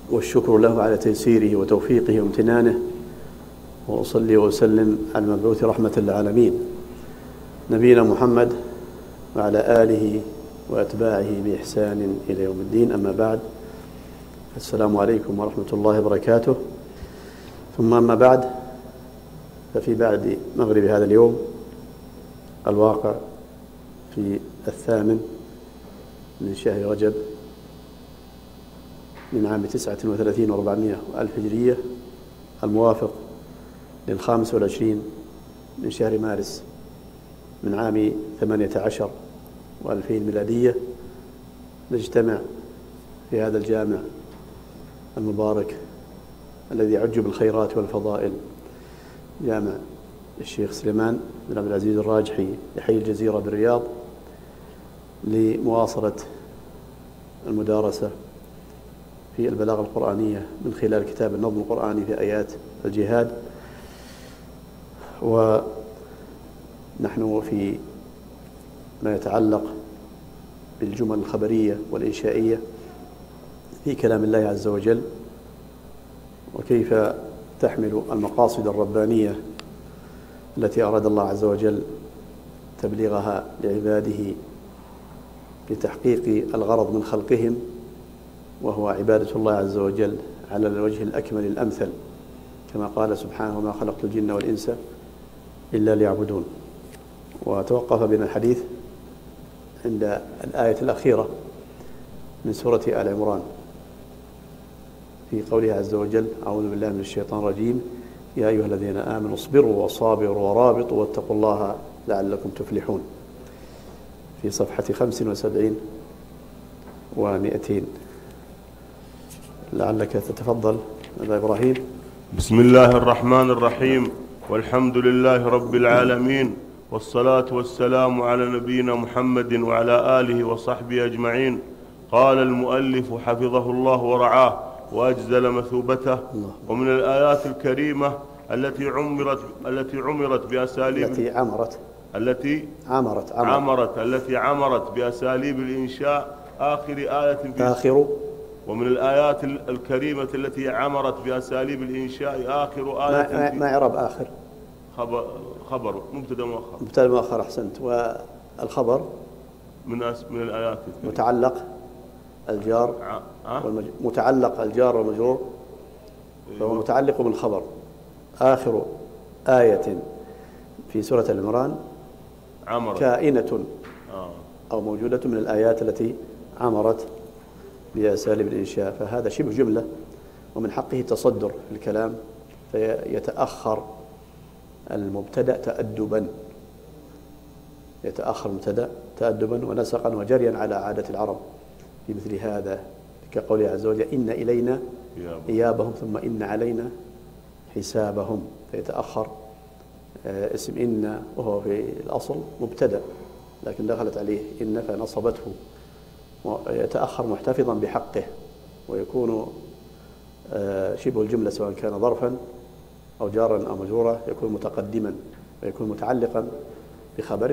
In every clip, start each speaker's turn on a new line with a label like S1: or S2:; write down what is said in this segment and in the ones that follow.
S1: والشكر له على تيسيره وتوفيقه وامتنانه، وأصلي وأسلم على المبعوث رحمة للعالمين نبينا محمد وعلى آله وأتباعه بإحسان إلى يوم الدين. أما بعد، السلام عليكم ورحمة الله وبركاته. ثم أما بعد، ففي بعد مغرب هذا اليوم الواقع في 8 من شهر رجب من عام 39 و400 ألف هجرية، الموافق لل25 من شهر مارس من عام 18 و2000 ميلادية، نجتمع في هذا الجامع المبارك الذي يعج بالخيرات والفضائل، جامع الشيخ سليمان بن عبد العزيز الراجحي لحي الجزيرة بالرياض، لمواصلة المدارسة في البلاغة القرآنية من خلال كتاب النظم القرآني في آيات الجهاد. ونحن في ما يتعلق بالجمل الخبرية والإنشائية في كلام الله عز وجل، وكيف تحمل المقاصد الربانية التي أراد الله عز وجل تبليغها لعباده لتحقيق الغرض من خلقهم، وهو عبادة الله عز وجل على الوجه الأكمل الأمثل، كما قال سبحانه: وما خلقت الجن والإنس إلا ليعبدون. وتوقف بنا الحديث عند الآية الأخيرة من سورة آل عمران في قوله عز وجل: أعوذ بالله من الشيطان الرجيم، يا أيها الذين آمنوا اصبروا وصابروا ورابطوا واتقوا الله لعلكم تفلحون، في صفحة 75 و200. لعلك تتفضل أبا إبراهيم.
S2: بسم الله الرحمن الرحيم، والحمد لله رب العالمين، والصلاة والسلام على نبينا محمد وعلى آله وصحبه أجمعين. قال المؤلف حفظه الله ورعاه وأجزل مثوبته: ومن الآيات الكريمة التي عمرت بأساليب التي عمرت بأساليب الإنشاء ومن الآيات الكريمة التي عمرت بأساليب الإنشاء آخر آية
S1: ما يعرب آخر
S2: خبر مبتدأ
S1: مؤخر. أحسنت. والخبر
S2: من الآيات
S1: متعلق الجار والمجرور، فهو متعلق بالخبر. آخر آية في سورة العمران كائنة أو موجودة من الآيات التي عمرت بأساليب الإنشاء، فهذا شبه جملة، ومن حقه التصدر في الكلام، فيتأخر المبتدأ تأدبا ونسقا وجريا على عادة العرب في مثل هذا، كقوله عز وجل: إن إلينا إيابهم ثم إن علينا حسابهم، فيتأخر اسم إن، وهو في الأصل مبتدأ لكن دخلت عليه إن فنصبته، ويتأخر محتفظا بحقه، ويكون شبه الجملة سواء كان ظرفا أو جارا أو مجرورا يكون متقدما، ويكون متعلقا بخبر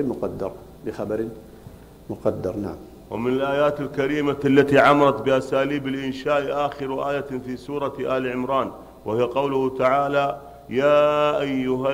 S1: مقدر. نعم.
S2: ومن الآيات الكريمة التي عمرت بأساليب الإنشاء آخر آية في سورة آل عمران، وهي قوله تعالى: يا أيها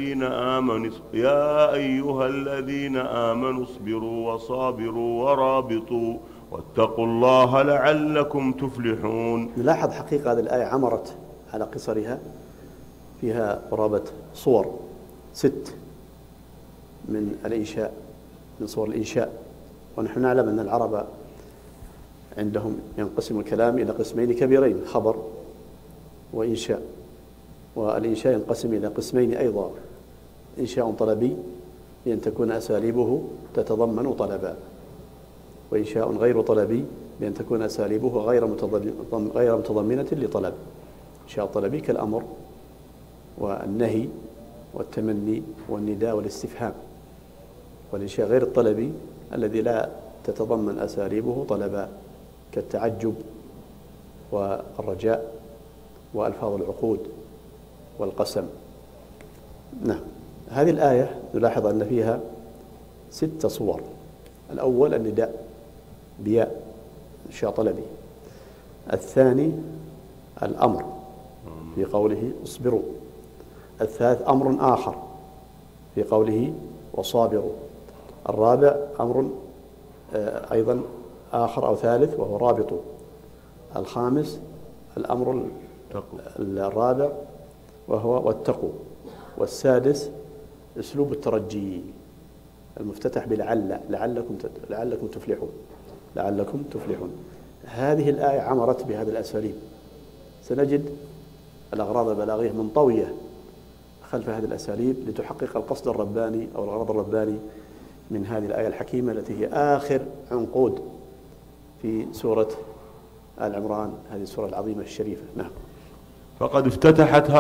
S2: الذين آمنوا اصبروا وصابروا ورابطوا واتقوا الله لعلكم تفلحون.
S1: نلاحظ حقيقة هذه الآية عمرت على قصرها، فيها قرابة صور 6 من الإنشاء، من صور الإنشاء. ونحن نعلم أن العرب عندهم ينقسم الكلام إلى قسمين كبيرين: خبر وإنشاء. والإنشاء ينقسم إلى قسمين أيضا: إنشاء طلبي بأن تكون أساليبه تتضمن طلبا، وإنشاء غير طلبي بأن تكون أساليبه غير متضمنة لطلب. إنشاء طلبي كالأمر والنهي والتمني والنداء والاستفهام، والإنشاء غير الطلبي الذي لا تتضمن أساليبه طلبا، كالتعجب والرجاء وألفاظ العقود والقسم. نعم. هذه الآية نلاحظ أن فيها 6 صور. الأول النداء بياء إنشاء طلبي. الثاني الأمر في قوله اصبروا. الثالث أمر آخر في قوله وصابروا. الرابع أمر أيضا آخر أو ثالث وهو رابط. الخامس الأمر الرابع وهو واتقوا. والسادس أسلوب الترجي المفتتح بلعل لعلكم تفلحون. لعلكم تفلحون. هذه الآية عمرت بهذه الأساليب. سنجد الأغراض البلاغية منطوية خلف هذه الأساليب لتحقق القصد الرباني أو الغرض الرباني من هذه الآية الحكيمة التي هي آخر عنقود في سورة آل عمران، هذه السورة العظيمة الشريفة. نعم.
S2: فقد افتتحت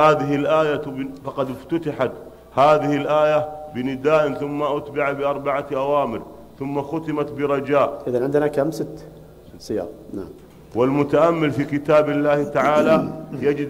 S2: هذه الآية بنداء ثم أتبع بأربعة أوامر ثم ختمت برجاء.
S1: إذن عندنا كم؟ 6 سياق. نعم.
S2: والمتأمل في كتاب الله تعالى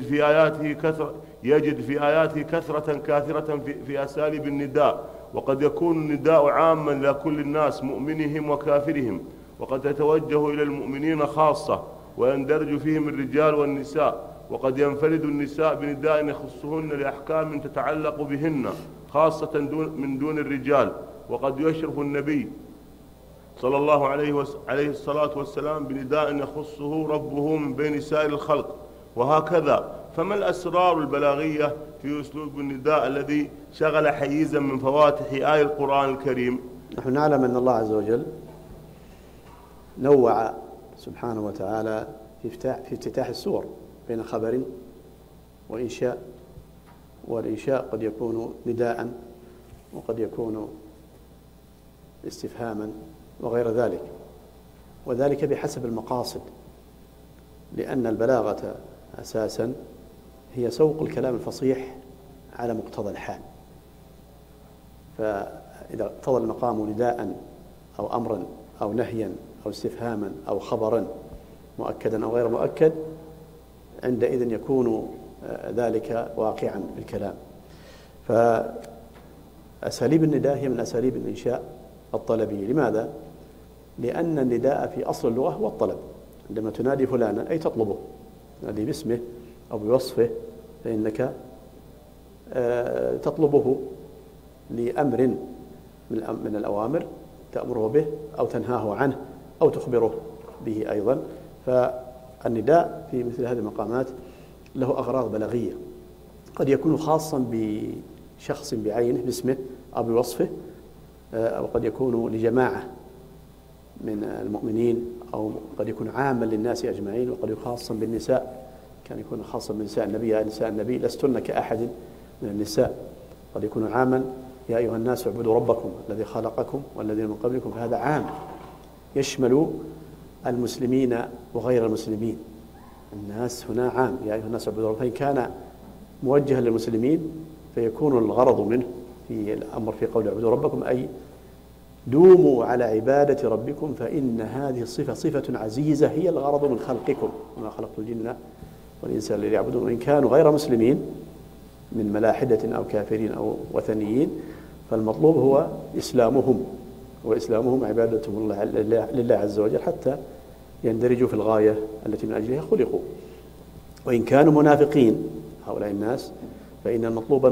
S2: يجد في آياته كثرة كاثرة في أساليب النداء، وقد يكون النداء عاما لكل الناس مؤمنهم وكافرهم، وقد يتوجه إلى المؤمنين خاصة ويندرج فيهم الرجال والنساء، وقد ينفرد النساء بنداء يخصهن لأحكام تتعلق بهن خاصة من دون الرجال، وقد يشرف النبي صلى الله عليه الصلاة والسلام بنداء يخصه ربه من بين سائر الخلق، وهكذا. فما الأسرار البلاغية في أسلوب النداء الذي شغل حيزا من فواتح آي القرآن الكريم؟
S1: نحن نعلم أن الله عز وجل نوع سبحانه وتعالى في افتتاح السور بين خبر وإنشاء. والإنشاء قد يكون نداء وقد يكون استفهاما وغير ذلك، وذلك بحسب المقاصد، لأن البلاغة أساسا هي سوق الكلام الفصيح على مقتضى الحال. فإذا اقتضى المقام نداء أو أمرا أو نهيا أو استفهاما أو خبرا مؤكدا أو غير مؤكد، عندئذ يكون ذلك واقعا في الكلام. فأساليب النداء هي من أساليب الإنشاء الطلبي. لماذا؟ لأن النداء في أصل اللغة هو الطلب. عندما تنادي فلانا أي تطلبه، تنادي باسمه أو بوصفه، فإنك تطلبه لأمر من الأوامر تأمره به أو تنهاه عنه أو تخبره به أيضا. فالنداء في مثل هذه المقامات له أغراض بلاغية، قد يكون خاصا بشخص بعينه باسمه أو بوصفه، أو قد يكون لجماعة من المؤمنين، أو قد يكون عاما للناس أجمعين، وقد يكون خاصا بالنساء، كان يكون خاصا بنساء النبي: يا نساء النبي لستن كأحد من النساء. قد يكون عاما: يا أيها الناس اعبدوا ربكم الذي خلقكم والذين من قبلكم. فهذا عام يشمل المسلمين وغير المسلمين. الناس هنا عام: يا أيها الناس اعبدوا ربكم. فإن كان موجها للمسلمين فيكون الغرض منه في الأمر في قول اعبدوا ربكم أي دوموا على عبادة ربكم، فإن هذه الصفة صفة عزيزة هي الغرض من خلقكم، وما خلقت الجن والإنس إلا ليعبدون. وإن كانوا غير مسلمين من ملاحدة أو كافرين أو وثنيين، فالمطلوب هو إسلامهم، وإسلامهم عبادتهم لله عز وجل حتى يندرجوا في الغاية التي من أجلها خلقوا. وإن كانوا منافقين هؤلاء الناس فإن المطلوب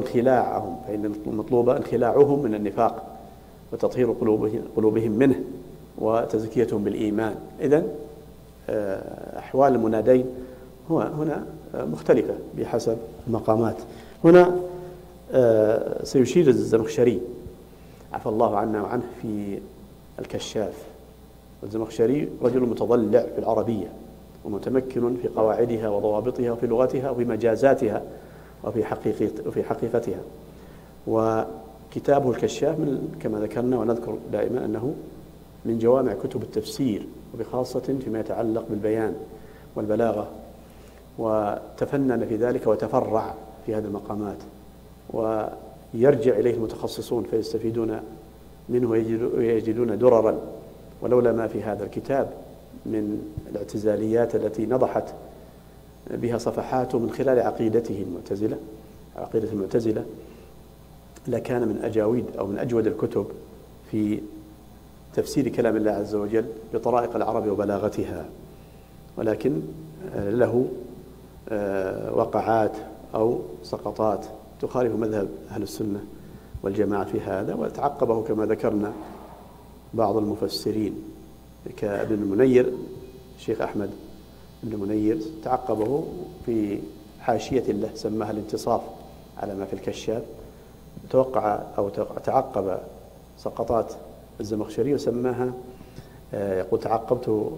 S1: انخلاعهم من النفاق وتطهير قلوبهم منه وتزكيتهم بالإيمان. إذن أحوال المنادين هنا مختلفة بحسب المقامات. هنا سيشير الزمخشري عفى الله عنا وعنه في الكشاف. والزمخشري رجل متضلع في العربية ومتمكن في قواعدها وضوابطها وفي لغتها وفي مجازاتها وفي حقيقتها. وكتابه الكشاف كما ذكرنا ونذكر دائما أنه من جوامع كتب التفسير، وبخاصة فيما يتعلق بالبيان والبلاغة، وتفنن في ذلك وتفرع في هذه المقامات، ويرجع إليه المتخصصون فيستفيدون منه ويجدون دررا. ولولا ما في هذا الكتاب من الاعتزاليات التي نضحت بها صفحاته من خلال عقيدته المعتزلة، عقيدة المعتزلة، لكان من أجاويد أو من أجود الكتب في تفسير كلام الله عز وجل بطرائق العرب وبلاغتها. ولكن له وقعات أو سقطات تخالف مذهب أهل السنة والجماعة في هذا، وتعقبه كما ذكرنا بعض المفسرين كابن المنير، الشيخ أحمد بن المنير تعقبه في حاشية له سماها الانتصاف على ما في الكشاف، توقع أو تعقب سقطات الزمخشري وسماها، يقول تعقبت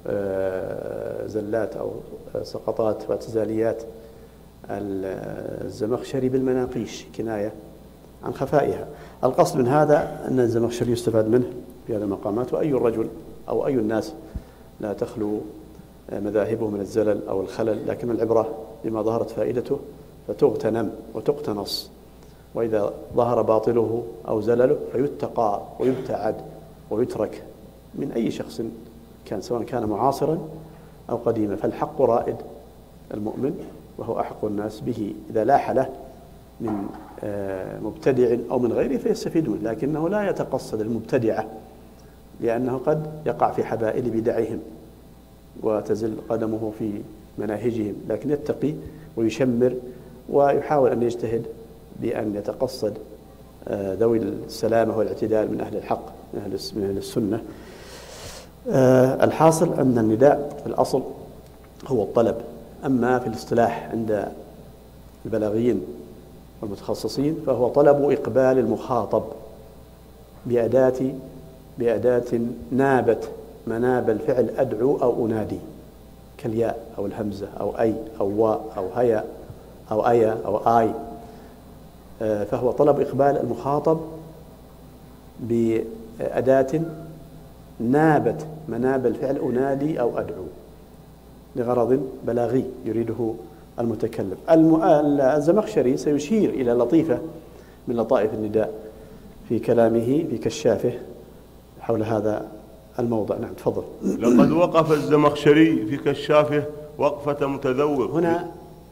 S1: زلات أو سقطات واعتزاليات الزمخشري بالمناقيش كناية عن خفائها. القصد من هذا أن الزمخشري يستفاد منه في هذه المقامات، وأي رجل أو أي الناس لا تخلو مذاهبه من الزلل أو الخلل، لكن العبرة بما ظهرت فائدته فتغتنم وتقتنص، وإذا ظهر باطله أو زلله فيتقى ويبتعد ويترك من أي شخص كان، سواء كان معاصرا أو قديما. فالحق رائد المؤمن وهو أحق الناس به، إذا لاح له من مبتدع أو من غيره فيستفيدون، لكنه لا يتقصد المبتدعة لأنه قد يقع في حبائل بدعهم وتزل قدمه في مناهجهم، لكن يتقي ويشمر ويحاول أن يجتهد بأن يتقصد ذوي السلامة والاعتدال من أهل الحق من أهل السنة. الحاصل أن النداء في الأصل هو الطلب، أما في الاصطلاح عند البلاغيين والمتخصصين فهو طلب إقبال المخاطب بأداة نابت مناب الفعل أدعو أو أنادي، كالياء أو الهمزة أو أي أو واء أو هيا أو أيا أو آي. فهو طلب إقبال المخاطب بأداة نابت مناب الفعل أنادي أو أدعو لغرض بلاغي يريده المتكلم. الزمخشري سيشير إلى لطيفة من لطائف النداء في كلامه في كشافه حول هذا الموضع. نعم تفضل.
S2: لقد وقف الزمخشري في كشافه وقفة متذوق.
S1: هنا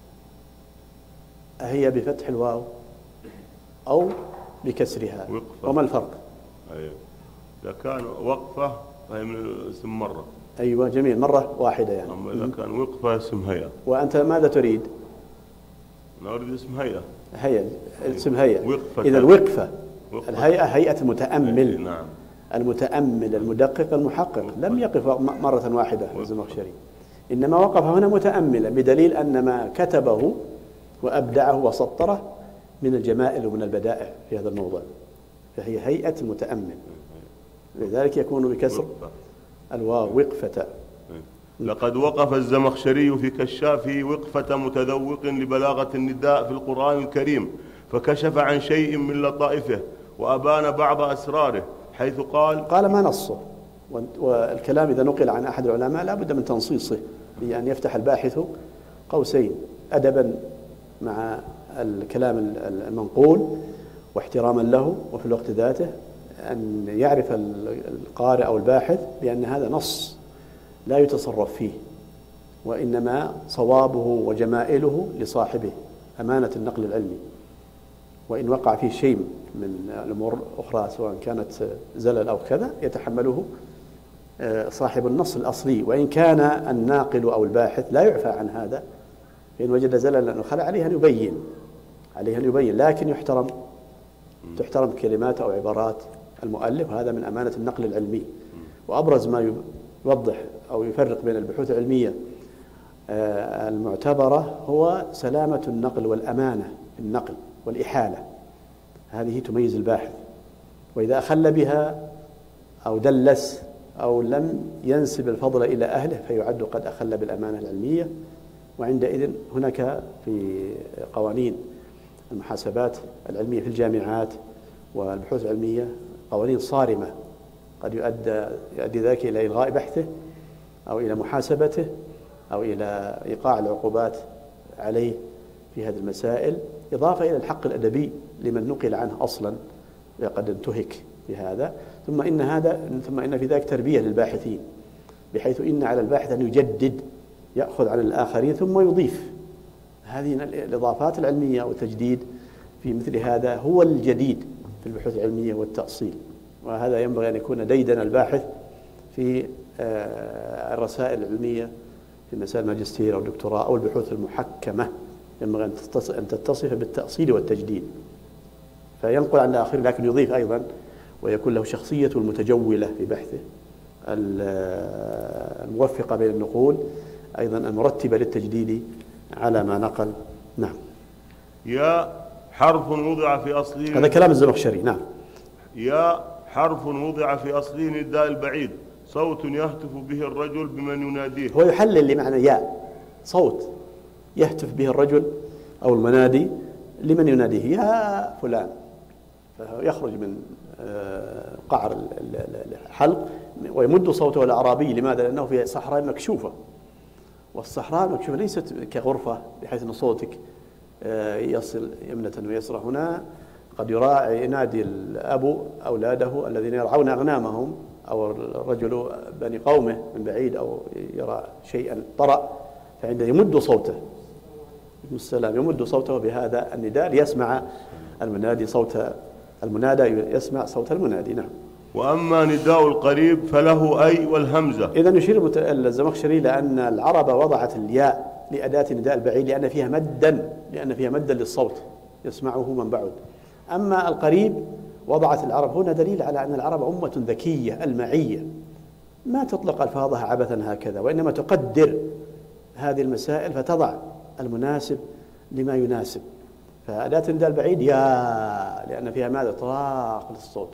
S1: هي بفتح الواو أو بكسرها
S2: وقفة.
S1: وما الفرق؟
S2: أيوة. إذا كان وقفة فهي من اسم مرة.
S1: أيوة جميل، مرة واحدة يعني.
S2: أما إذا كان وقفة اسم هيئة.
S1: وأنت ماذا تريد؟
S2: أنا أريد اسم هيئة.
S1: هيئة، اسم هيئة.
S2: وقفة.
S1: إذا الوقفة الهيئة هيئة المتأمل.
S2: نعم.
S1: المتأمل المدقق المحقق لم يقف مرة واحدة الزمخشري، إنما وقف هنا متأملا، بدليل أن ما كتبه وأبدعه وسطره من الجمائل ومن البدائع في هذا الموضوع، فهي هيئة المتأمل، لذلك يكون بكسر الواو وقفة.
S2: لقد وقف الزمخشري في كشافه وقفة متذوق لبلاغة النداء في القرآن الكريم، فكشف عن شيء من لطائفه وأبان بعض أسراره، حيث قال
S1: ما نصه، والكلام إذا نقل عن أحد العلماء لا بد من تنصيصه، بأن يفتح الباحث قوسين أدبا مع الكلام المنقول واحتراما له، وفي الوقت ذاته أن يعرف القارئ أو الباحث بأن هذا نص لا يتصرف فيه، وإنما صوابه وجمائله لصاحبه، أمانة النقل العلمي، وإن وقع فيه شيء من الأمور الأخرى سواء كانت زلل أو كذا يتحمله صاحب النص الأصلي، وإن كان الناقل أو الباحث لا يعفى عن هذا، فإن وجد زللا أو خلل عليه أن يبين، لكن تحترم كلمات أو عبارات المؤلف، وهذا من أمانة النقل العلمي. وأبرز ما يوضح أو يفرق بين البحوث العلمية المعتبرة هو سلامة النقل والأمانة في النقل والإحالة، هذه تميز الباحث، وإذا أخل بها أو دلس أو لم ينسب الفضل إلى أهله فيعد قد أخل بالأمانة العلمية. وعندئذ هناك في قوانين المحاسبات العلمية في الجامعات والبحوث العلمية قوانين صارمة قد يؤدي ذلك إلى إلغاء بحثه أو إلى محاسبته أو إلى إيقاع العقوبات عليه في هذه المسائل، إضافة إلى الحق الأدبي لمن نقل عنه أصلا قد انتهك بهذا. ثم إن في ذلك تربية للباحثين، بحيث إن على الباحث أن يجدد، يأخذ عن الآخرين ثم يضيف. هذه الإضافات العلمية والتجديد في مثل هذا هو الجديد في البحوث العلمية والتأصيل، وهذا ينبغي أن يكون ديدن الباحث في الرسائل العلمية في مسائل الماجستير أو الدكتوراه أو البحوث المحكمة ينبغي أن تتصف بالتأصيل والتجديد، فينقل عن الآخرين لكن يضيف أيضا ويكون له شخصية المتجولة في بحثه، الموفقة بين النقول، أيضا المرتبة للتجديد على ما نقل. نعم.
S2: يا حرف وضع في أصله،
S1: هذا كلام الزمخشري. نعم.
S2: يا حرف وضع في أصله نداء البعيد، صوت يهتف به الرجل بمن يناديه.
S1: هو يحلل لمعنى يا، صوت يهتف به الرجل أو المنادي لمن يناديه، يا فلان، فيخرج من قعر الحلق ويمد صوته الأعرابي. لماذا؟ لأنه في صحراء مكشوفة، والصحراء المكشوفة ليست كغرفة بحيث أن صوتك يصل يمنة ويسرى. هنا قد ينادي الأب أولاده الذين يرعون أغنامهم، أو الرجل بني قومه من بعيد، أو يرى شيئا طرأ، فعنده يمد صوته السلام، يمد صوته بهذا النداء ليسمع المنادي صوت المنادى، يسمع صوت المنادي. نعم.
S2: وأما نداء القريب فله أي والهمزة.
S1: إذن يشير الزمخشري لأن العرب وضعت الياء لأداة نداء البعيد لأن فيها مدا للصوت يسمعه من بعد. أما القريب وضعت العرب، هنا دليل على أن العرب أمة ذكية المعية، ما تطلق ألفاظها عبثا هكذا، وإنما تقدر هذه المسائل فتضع المناسب لما يناسب. فأداة النداء البعيد يا، لأن فيها ماذا؟ إطلاق للصوت.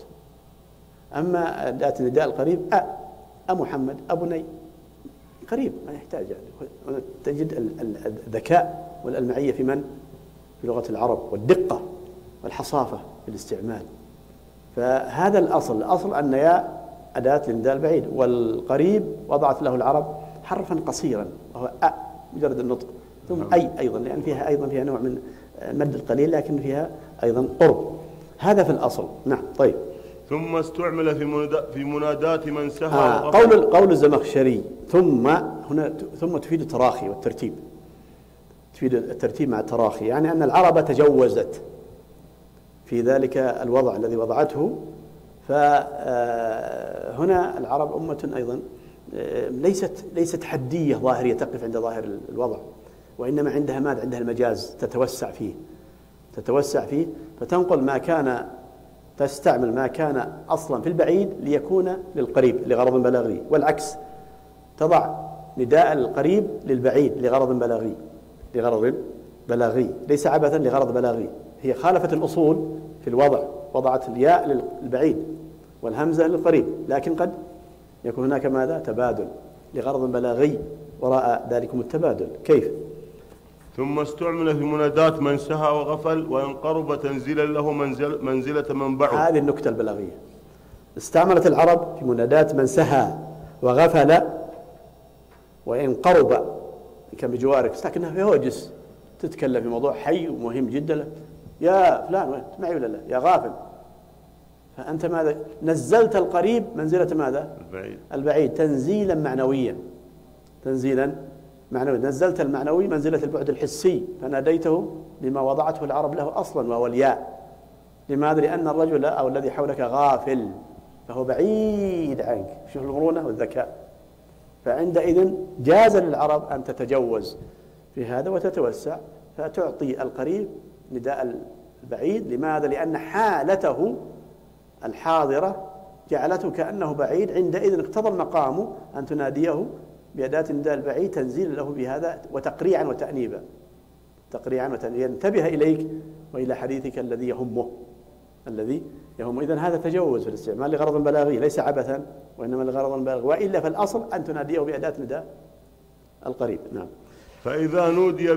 S1: أما أداة النداء القريب محمد، أبني، قريب، ما يحتاج يعني. تجد الذكاء والمعية في من؟ في لغة العرب، والدقة والحصافة في الاستعمال. فهذا الأصل أن يا أداة النداء البعيد، والقريب وضعت له العرب حرفا قصيرا وهو مجرد النطق، ثم أي أيضا، لأن فيها نوع من المد القليل لكن فيها أيضا قرب. هذا في الأصل. نعم. طيب.
S2: ثم استعمل في منادات من سهى.
S1: قول الزمخشري ثم هنا، ثم تفيد التراخي والترتيب، تفيد الترتيب مع التراخي، يعني أن العرب تجوزت في ذلك الوضع الذي وضعته. فهنا العرب أمة أيضا ليست حدية ظاهرية تقف عند ظاهر الوضع، وإنما عندها ماذا؟ عندها المجاز، تتوسع فيه فتنقل ما كان، تستعمل ما كان أصلا في البعيد ليكون للقريب لغرض بلاغي، والعكس، تضع نداء القريب للبعيد لغرض بلاغي ليس عبثا، لغرض بلاغي. هي خالفت الأصول في الوضع، وضعت الياء للبعيد والهمزة للقريب، لكن قد يكون هناك ماذا؟ تبادل لغرض بلاغي وراء ذلكم التبادل. كيف؟
S2: ثم استعمل في منادات من سهى وغفل، وإن قرب تنزيلا له منزلة من بعد.
S1: هذه النكتة البلاغية، استعملت العرب في منادات من سهى وغفل وإن قرب كان بجوارك، لكنها في هوجس، تتكلم في موضوع حي ومهم جدا، يا فلان وين معي ولا لا؟ يا غافل. فأنت ماذا؟ نزلت القريب منزلة ماذا؟ البعيد تنزيلا معنويا، نزلت المعنوي منزلة البعد الحسي، فناديته بما وضعته العرب له أصلا وهو الياء. لماذا؟ لأن الرجل أو الذي حولك غافل، فهو بعيد عنك. شوف المرونة والذكاء. فعندئذ جاز للعرب أن تتجوز في هذا وتتوسع، فتعطي القريب نداء البعيد. لماذا؟ لأن حالته الحاضرة جعلته كأنه بعيد، عندئذ اقتضى المقام أن تناديه بأداة النداء البعيد تنزيلا له بهذا، وتقريعا وتأنيبا، ينتبه إليك وإلى حديثك الذي يهمه. إذن هذا تجوز في الاستعمال لغرض بلاغي ليس عبثا، وإنما لغرض بلاغي، وإلا فالأصل أن تناديه بأداة نداء القريب. نعم.
S2: فإذا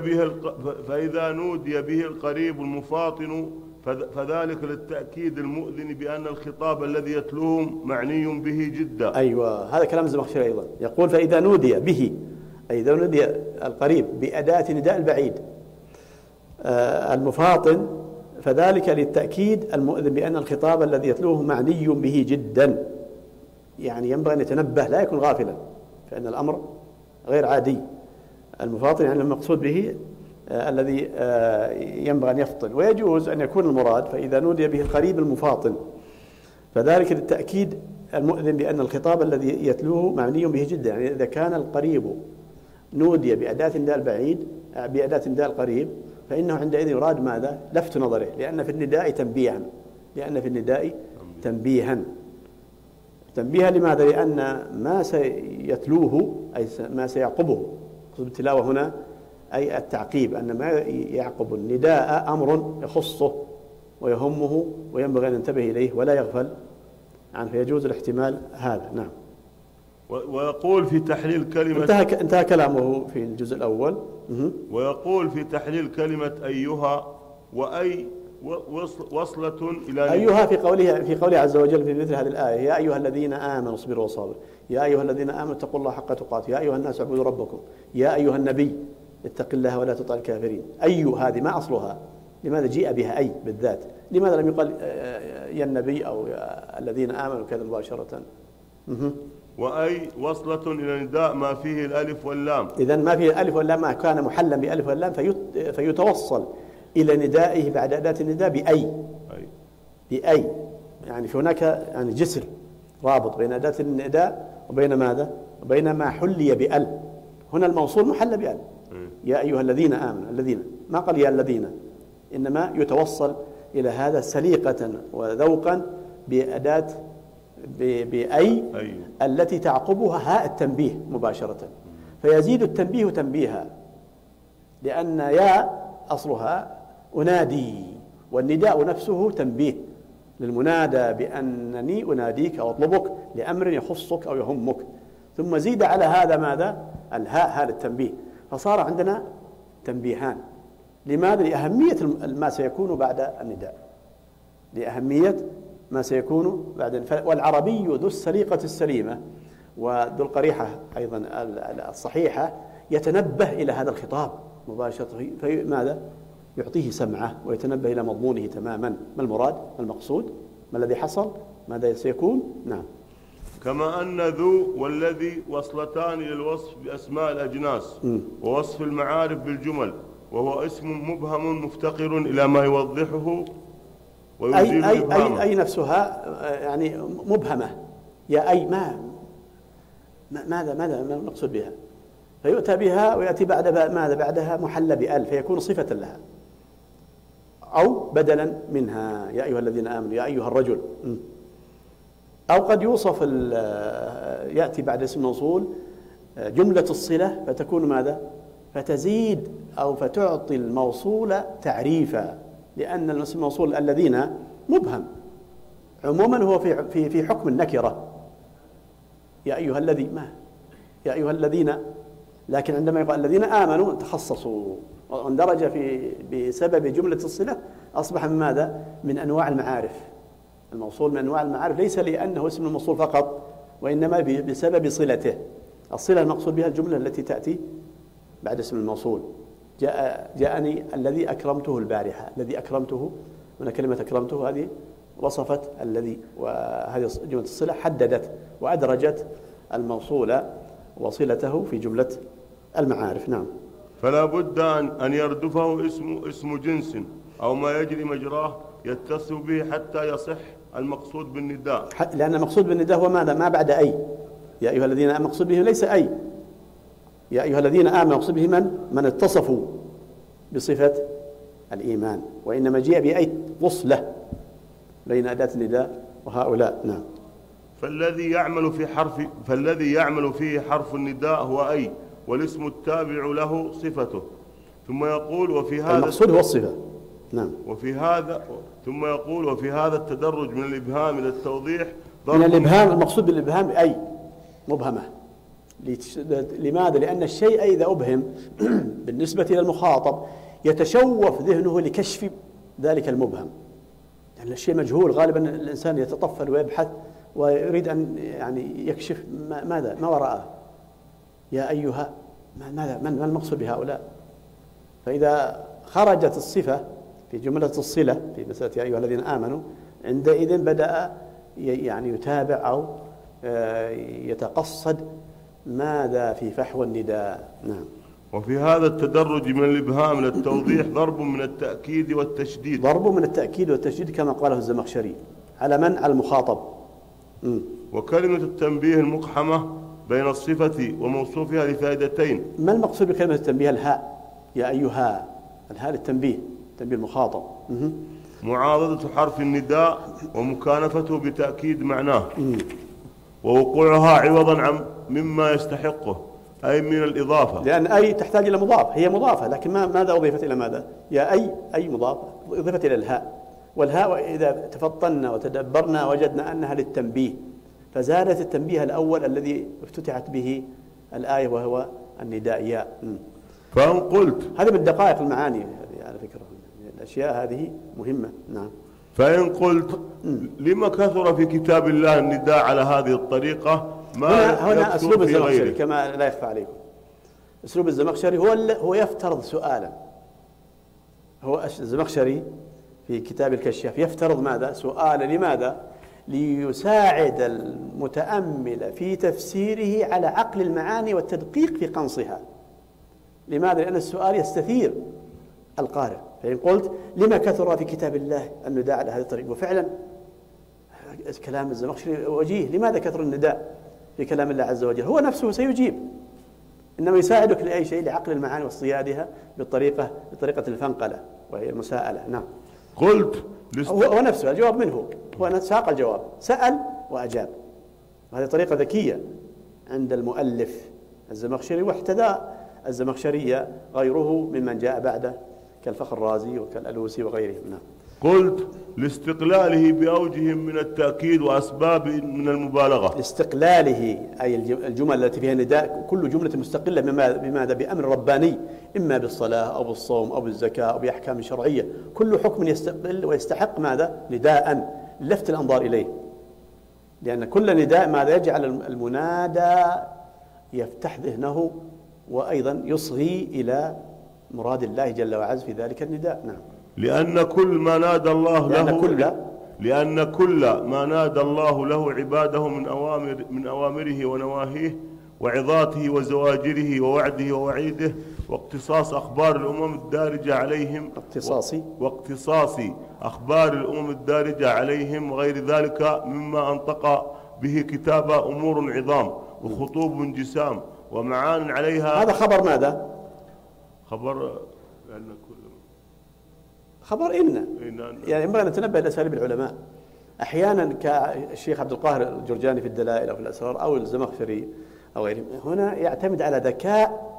S2: نودي به القريب المفاطن، فذلك للتأكيد المؤذن بأن الخطاب الذي يتلوه معني به جدا.
S1: أيوة، هذا كلام الزمخشري أيضا، يقول فإذا نودي به، أي إذا نودي القريب بأداة نداء البعيد المفاطن، فذلك للتأكيد المؤذن بأن الخطاب الذي يتلوه معني به جدا، يعني ينبغي أن يتنبه، لا يكون غافلا، فإن الأمر غير عادي. المفاطن يعني المقصود به الذي ينبغي أن يفطن، ويجوز أن يكون المراد فإذا نودي به القريب المفاطن، فذلك للتأكيد المؤذن بأن الخطاب الذي يتلوه معني به جدا، يعني إذا كان القريب نودي بأداة نداء البعيد بأداة نداء القريب فإنه عندئذ يراد ماذا؟ لفت نظره، لأن في النداء تنبيها، لأن في النداء تنبيها. تنبيها لماذا؟ لأن ما سيتلوه أي ما سيعقبه، التلاوة هنا أي التعقيب، أن ما يعقب النداء أمر يخصه ويهمه وينبغي أن ينتبه إليه ولا يغفل عنه، فيجوز الاحتمال هذا. نعم.
S2: ويقول في تحليل كلمة
S1: انتهى كلامه في الجزء الأول.
S2: ويقول في تحليل كلمة أيها وأي وصلة إلى
S1: أيها في قوله عز وجل في مثل هذه الآية: يا أيها الذين آمنوا اصبروا وصابروا، يا أيها الذين آمنوا اتقوا الله حق تقاته، يا أيها الناس اعبدوا ربكم، يا أيها النبي اتق الله ولا تطع الكافرين. أي هذه ما أصلها؟ لماذا جيء بها أي بالذات؟ لماذا لم يقل يا النبي أو يا الذين آمنوا كذا مباشرة؟
S2: وأي وصلة إلى نداء ما فيه الألف واللام.
S1: إذن ما فيه الألف واللام ما كان محلا بألف واللام فيتوصل إلى ندائه بعد أداة النداء بأي. يعني في هناك يعني جسر رابط بين أداة النداء وبين ماذا؟ وبين ما حلي بأل. هنا الموصول محل بأل. يا أيها الذين آمنوا، الذين ما قال يا الذين، إنما يتوصل إلى هذا سليقة وذوقا بأداة بأي التي تعقبها هاء التنبيه مباشرة، فيزيد التنبيه تنبيها، لأن يا أصلها أنادي، والنداء نفسه تنبيه للمنادى بأنني أناديك أو أطلبك لأمر يخصك أو يهمك، ثم زيد على هذا ماذا؟ الهاء للتنبيه، فصار عندنا تنبيهان. لماذا؟ لأهمية ما سيكون بعد النداء، لأهمية ما سيكون بعد. والعربي ذو السليقة السليمة وذو القريحة أيضا الصحيحة يتنبه إلى هذا الخطاب مباشرة، فماذا؟ يعطيه سمعه ويتنبه إلى مضمونه تماما، ما المراد؟ ما المقصود؟ ما الذي حصل؟ ماذا سيكون؟ نعم.
S2: كما أن ذو والذي وصلتان إلى الوصف بأسماء الأجناس ووصف المعارف بالجمل، وهو اسم مبهم مفتقر إلى ما يوضحه ويزيل إبهامه.
S1: أي نفسها يعني مبهمة، يا أي ماذا المقصود بها؟ فيؤتى بها ويأتي بعد ماذا؟ بعدها محل بأل، فيكون صفة لها أو بدلا منها. يا أيها الذين آمنوا، يا أيها الرجل. أو قد يوصف يأتي بعد اسم موصول جملة الصلة فتكون ماذا؟ فتزيد أو فتعطي الموصول تعريفا، لأن الاسم الموصول الذين مبهم عموما هو في حكم النكرة، يا أيها الذي يا أيها الذين، لكن عندما يقال الذين آمنوا تخصصوا واندرج بسبب جملة الصلة، أصبح من ماذا؟ من أنواع المعارف. الموصول من أنواع المعارف ليس لأنه اسم الموصول فقط، وإنما بسبب صلته. الصلة المقصود بها الجملة التي تأتي بعد اسم الموصول. جاءني الذي أكرمته البارحة، الذي أكرمته، من كلمة أكرمته هذه وصفت الذي، وهذه جملة الصلة حددت وأدرجت الموصول وصلته في جملة المعارف. نعم.
S2: فلا بد أن يردفه اسم جنس أو ما يجري مجراه يتصل به حتى يصح المقصود بالنداء،
S1: لأن المقصود بالنداء هو ماذا؟ ما بعد أي. يا أيها الذين آمنوا مقصود به ليس أي. يا أيها الذين آمنوا مقصود به من اتصفوا بصفة الإيمان، وإنما جاء بأي وصلة بين أداة النداء وهؤلاء. نعم.
S2: فالذي يعمل فيه حرف النداء هو أي، والاسم التابع له صفته. ثم يقول وفي هذا
S1: المقصود هو الصفة. نعم.
S2: ثم يقول وفي هذا التدرج من الإبهام إلى التوضيح
S1: من الإبهام، المقصود بالإبهام أي مبهمة. لماذا؟ لأن الشيء إذا أبهم بالنسبة إلى المخاطب يتشوف ذهنه لكشف ذلك المبهم، يعني الشيء مجهول، غالبا الإنسان يتطفل ويبحث ويريد أن يعني يكشف ماذا؟ ما وراءه. يا أيها ماذا؟ ما المقصود بهؤلاء؟ فإذا خرجت الصفة في جملة الصلة في مسألة يا أيها الذين آمنوا، عندئذ بدأ يعني يتابع أو يتقصد ماذا في فحوى النداء. نعم.
S2: وفي هذا التدرج من الإبهام للتوضيح ضرب من التأكيد والتشديد.
S1: ضرب من التأكيد والتشديد كما قاله الزمخشري. على من؟ على المخاطب.
S2: وكلمة التنبيه المقحمة بين الصفة وموصوفها لفائدتين.
S1: ما المقصود بكلمة التنبيه؟ الهاء، يا أيها، الهاء للتنبيه، تنبيه المخاطب.
S2: معاضدة حرف النداء ومكانفته بتأكيد معناه، ووقوعها عوضا عن مما يستحقه، أي من الإضافة،
S1: لأن أي تحتاج إلى مضاف، هي مضافة، لكن ماذا أضيفت إلى ماذا؟ يا أي مضاف أضيفت إلى الهاء، والهاء إذا تفطنا وتدبرنا وجدنا أنها للتنبيه، فزادت التنبيه الأول الذي افتتحت به الآية وهو النداء يا.
S2: فإن قلت،
S1: هذه من دقائق المعاني هذه على فكرة، الأشياء هذه مهمة. نعم.
S2: فإن قلت لما كثر في كتاب الله النداء على هذه الطريقة ما
S1: هنا أسلوب
S2: في
S1: الزمخشري
S2: غيره؟
S1: كما لا يخفى عليكم، أسلوب الزمخشري هو يفترض سؤالا. هو الزمخشري في كتاب الكشاف يفترض ماذا؟ سؤالا. لماذا؟ ليساعد المتأمل في تفسيره على عقل المعاني والتدقيق في قنصها. لماذا؟ لأن السؤال يستثير القارئ. فإن قلت لما كثر في كتاب الله النداء على هذه الطريقة، وفعلا كلام الزمخشري وجيه، لماذا كثر النداء في كلام الله عز وجل؟ هو نفسه سيجيب، إنما يساعدك لأي شيء، لعقل المعاني واصطيادها بطريقة الفنقلة وهي المساءلة. نعم.
S2: قلت
S1: هو نفسه الجواب منه، هو ساق الجواب، سأل وأجاب، وهذه طريقة ذكية عند المؤلف الزمخشري، واحتذى الزمخشري غيره ممن جاء بعده كالفخر الرازي وكالألوسي وغيرهم. نعم.
S2: قلت لاستقلاله بأوجه من التأكيد وأسباب من المبالغة.
S1: استقلاله أي الجمل التي فيها نداء، كل جملة مستقلة بماذا؟ بأمر رباني، إما بالصلاة أو بالصوم أو بالزكاة أو بأحكام شرعية، كل حكم يستقل ويستحق ماذا؟ نداء لفت الأنظار إليه، لأن كل نداء ماذا؟ يجعل المنادى يفتح ذهنه وأيضا يصغي إلى مراد الله جل وعز في ذلك النداء. نعم.
S2: لأن كل ما نادى الله
S1: لأن
S2: كل ما نادى الله له عباده من أوامره ونواهيه وعظاته وزواجره ووعده ووعيده واقتصاص أخبار الأمم الدارجة عليهم واقتصاص أخبار الأمم الدارجة عليهم وغير ذلك مما أنطق به كتاب أمور عظام وخطوب جسام ومعان عليها.
S1: هذا خبر ماذا؟
S2: خبر
S1: إن يعني ينبغي أن نتنبه لأساليب العلماء. أحيانا كالشيخ عبد القاهر الجرجاني في الدلائل أو في الأسرار أو الزمخشري أو غيره، هنا يعتمد على ذكاء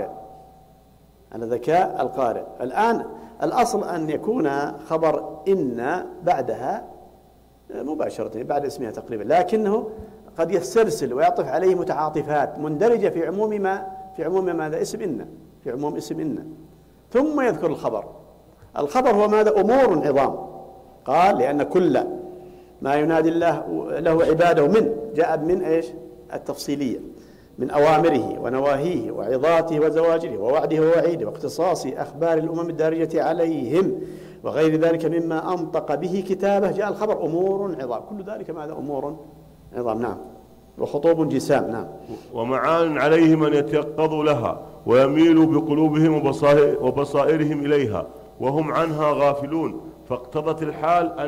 S1: القارئ. الآن الأصل أن يكون خبر إن بعدها مباشرة بعد اسمها تقريبا، لكنه قد يسترسل ويعطف عليه متعاطفات مندرجة في عموم ماذا؟ اسم إن، في عموم اسم إن، ثم يذكر الخبر هو ماذا؟ أمور عظام. قال لأن كل ما ينادي الله له عباده من جاء من إيش؟ التفصيلية، من أوامره ونواهيه وعظاته وزواجره ووعده ووعيده واقتصاص أخبار الأمم الدارجة عليهم وغير ذلك مما أنطق به كتابه، جاء الخبر أمور عظام، كل ذلك ماذا؟ أمور عظام. نعم. وخطوب جسام. نعم.
S2: ومعان عليهم أن يتيقظوا لها ويميلوا بقلوبهم وبصائرهم إليها وهم عنها غافلون، فاقتضت الحال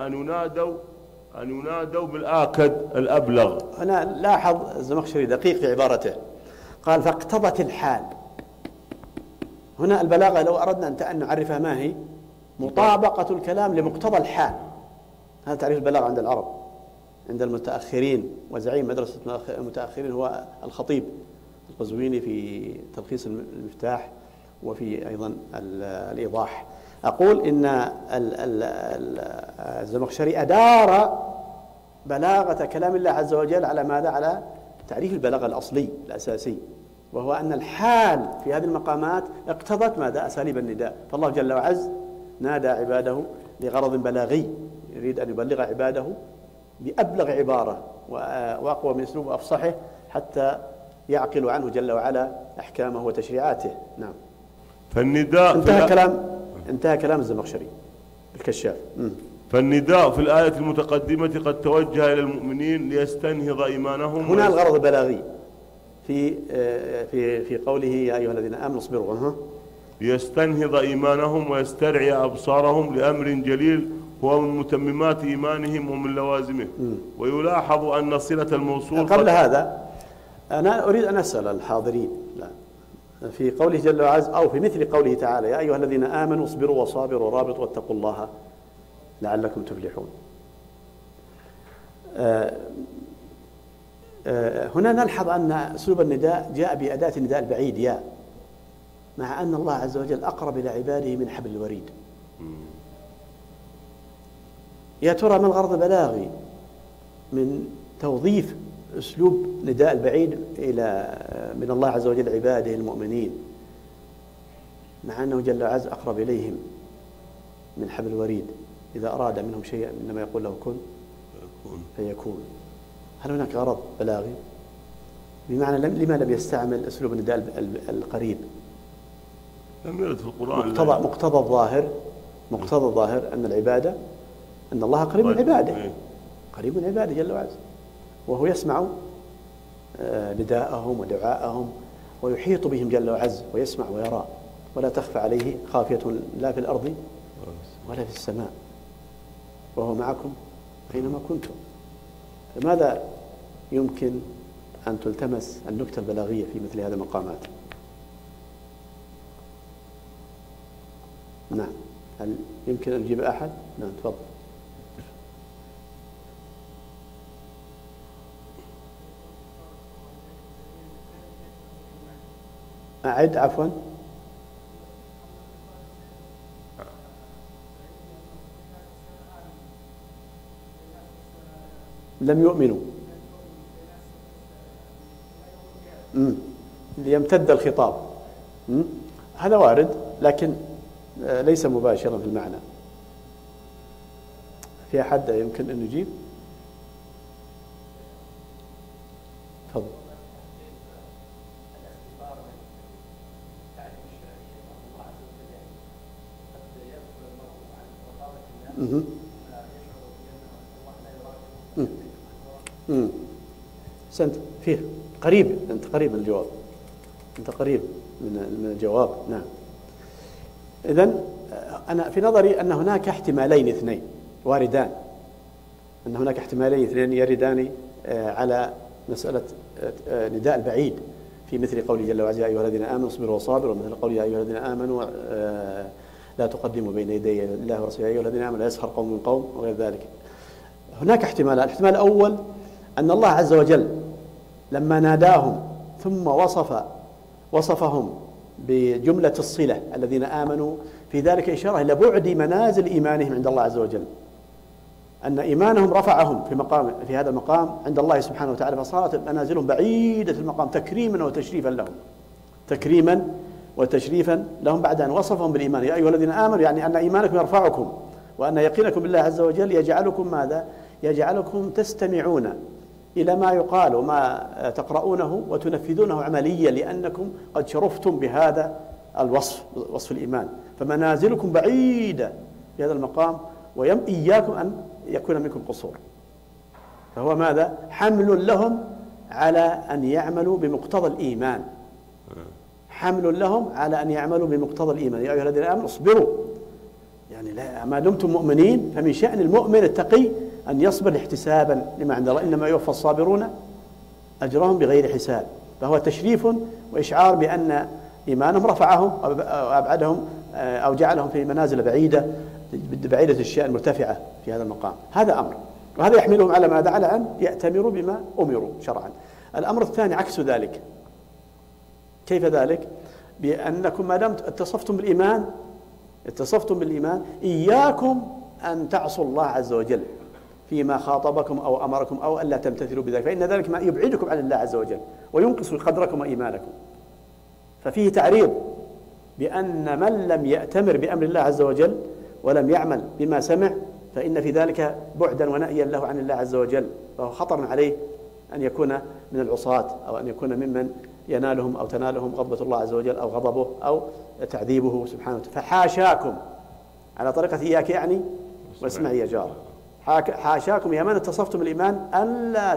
S2: أن ينادوا بالآكد الأبلغ.
S1: هنا لاحظ الزمخشري دقيق في عبارته، قال فاقتضت الحال. هنا البلاغة لو أردنا أن نعرفها ما هي؟ مطابقة الكلام لمقتضى الحال. هذا تعريف البلاغة عند العرب، عند المتأخرين، وزعيم مدرسة المتأخرين هو الخطيب القزويني في تلخيص المفتاح وفي أيضا الإيضاح. أقول إن الزمخشري أدار بلاغة كلام الله عز وجل على ماذا؟ على تعريف البلاغة الأصلي الأساسي، وهو أن الحال في هذه المقامات اقتضت ماذا؟ أساليب النداء. فالله جل وعز نادى عباده لغرض بلاغي، يريد أن يبلغ عباده بأبلغ عبارة وأقوى من أسلوب أفصحه حتى يعقل عنه جل وعلا أحكامه وتشريعاته. نعم.
S2: فالنداء
S1: انتهى كلام الزمخشري بالكشاف.
S2: فالنداء في الآية المتقدمة قد توجه إلى المؤمنين ليستنهض إيمانهم.
S1: هنا الغرض البلاغي في قوله يا أيها الذين آمنوا اصبروا،
S2: ليستنهض إيمانهم ويسترعي أبصارهم لأمر جليل هو من متممات إيمانهم ومن لوازمه. ويلاحظ أن صلة الموصول
S1: قبل هذا أنا أريد أن أسأل الحاضرين، لا، في قوله جل وعز أو في مثل قوله تعالى يا أيها الذين آمنوا اصبروا وصابروا ورابطوا واتقوا الله لعلكم تفلحون. هنا نلحظ أن أسلوب النداء جاء بأداة النداء البعيد يا، مع أن الله عز وجل أقرب إلى عباده من حبل الوريد. يا ترى ما الغرض البلاغي من توظيف أسلوب نداء البعيد من الله عز وجل عباده المؤمنين، مع أنه جل وعز أقرب إليهم من حبل الوريد؟ إذا أراد منهم شيئا إنما يقول له كن فيكون. هل هناك غرض بلاغي؟ بمعنى لما لم يستعمل أسلوب النداء القريب؟
S2: لم يرد في القرآن.
S1: مقتضى الظاهر أن العبادة، أن الله قريب من عباده، قريب من عباده جل وعز، وهو يسمع نداءهم ودعاءهم ويحيط بهم جل وعز ويسمع ويرى، ولا تخفى عليه خافية لا في الأرض ولا في السماء، وهو معكم أينما كنتم. فماذا يمكن أن تلتمس النكتة البلاغية في مثل هذه المقامات؟ نعم، هل يمكن أن يجيب أحد؟ نعم تفضل. أعد عفوا. لم يؤمنوا ليمتد الخطاب. هذا وارد لكن ليس مباشرا في المعنى. في أحد يمكن أن يجيب؟ تفضل. سنت فيه قريب، أنت قريب من الجواب، أنت قريب من الجواب. نعم. إذن أنا في نظري أن هناك احتمالين اثنين واردان، أن هناك احتمالين اثنين يردان على مسألة نداء البعيد في مثل قوله جل وعلا يا أيها الذين آمنوا اصبروا وصابروا، ومثل قوله يا أيها الذين آمنوا لا تقدموا بين يدي الله ورسوله يا أيها الذين آمنوا لا يسخر قوم من قوم وغير ذلك. هناك احتمالان. الاحتمال الأول أن الله عز وجل لما ناداهم ثم وصفهم بجملة الصلة الذين آمنوا، في ذلك إشارة إلى بعد منازل إيمانهم عند الله عز وجل، أن إيمانهم رفعهم في هذا المقام عند الله سبحانه وتعالى، فصارت منازلهم بعيدة المقام تكريما وتشريفا لهم بعد أن وصفهم بالإيمان يا أيها الذين آمنوا، يعني أن إيمانكم يرفعكم، وأن يقينكم بالله عز وجل يجعلكم ماذا؟ يجعلكم تستمعون إلى ما يقال وما تقرؤونه وتنفذونه عمليا، لأنكم قد شرفتم بهذا الوصف، وصف الإيمان، فمنازلكم بعيدة في هذا المقام، إياكم أن يكون منكم قصور. فهو ماذا؟ حمل لهم على أن يعملوا بمقتضى الإيمان، حمل لهم على أن يعملوا بمقتضى الإيمان يا أيها الذين آمنوا اصبروا، يعني ما دمتم مؤمنين فمن شأن المؤمن التقي أن يصبر احتسابا لما عند الله، إنما يوفى الصابرون أجرهم بغير حساب. فهو تشريف وإشعار بأن إيمانهم رفعهم وأبعدهم أو جعلهم في منازل بعيدة الشأن مرتفعة في هذا المقام. هذا أمر، وهذا يحملهم على ماذا؟ على أن يأتمروا بما أمروا شرعا. الأمر الثاني عكس ذلك. كيف ذلك؟ بأنكم ما دام اتصفتم بالإيمان إياكم أن تعصوا الله عز وجل فيما خاطبكم أو أمركم أو ألا تمتثلوا بذلك، فإن ذلك ما يبعدكم عن الله عز وجل وينقص قدركم وإيمانكم. ففيه تعريض بأن من لم يأتمر بأمر الله عز وجل ولم يعمل بما سمع فإن في ذلك بعدا ونأيا له عن الله عز وجل، فهو خطر عليه أن يكون من العصاة أو أن يكون ممن ينالهم أو تنالهم غضبة الله عز وجل أو غضبه أو تعذيبه سبحانه وتعالى. فحاشاكم على طريقة إياك يعني واسمعي يا جار، حاشاكم يا من اتصفتم الإيمان ألا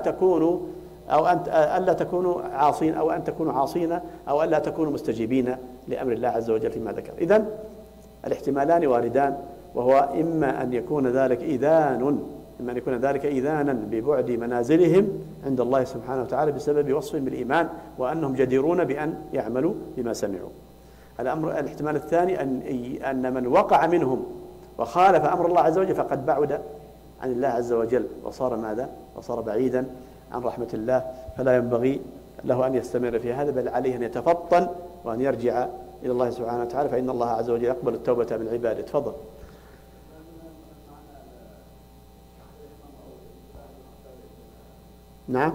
S1: تكونوا عاصين أو أن تكونوا عاصين أو ألا تكونوا مستجيبين لأمر الله عز وجل فيما ذكر. إذن الاحتمالان واردان، وهو إما أن يكون ذلك إذان إما أن يكون ذلك إذانا ببعد منازلهم عند الله سبحانه وتعالى بسبب وصفهم بالإيمان وأنهم جديرون بأن يعملوا بما سمعوا. الاحتمال الثاني أن من وقع منهم وخالف أمر الله عز وجل فقد بعد عن الله عز وجل وصار ماذا؟ وصار بعيدا عن رحمة الله، فلا ينبغي له أن يستمر في هذا، بل عليه أن يتفطن وأن يرجع إلى الله سبحانه وتعالى، فإن الله عز وجل يقبل التوبة من عباده. تفضل. نعم،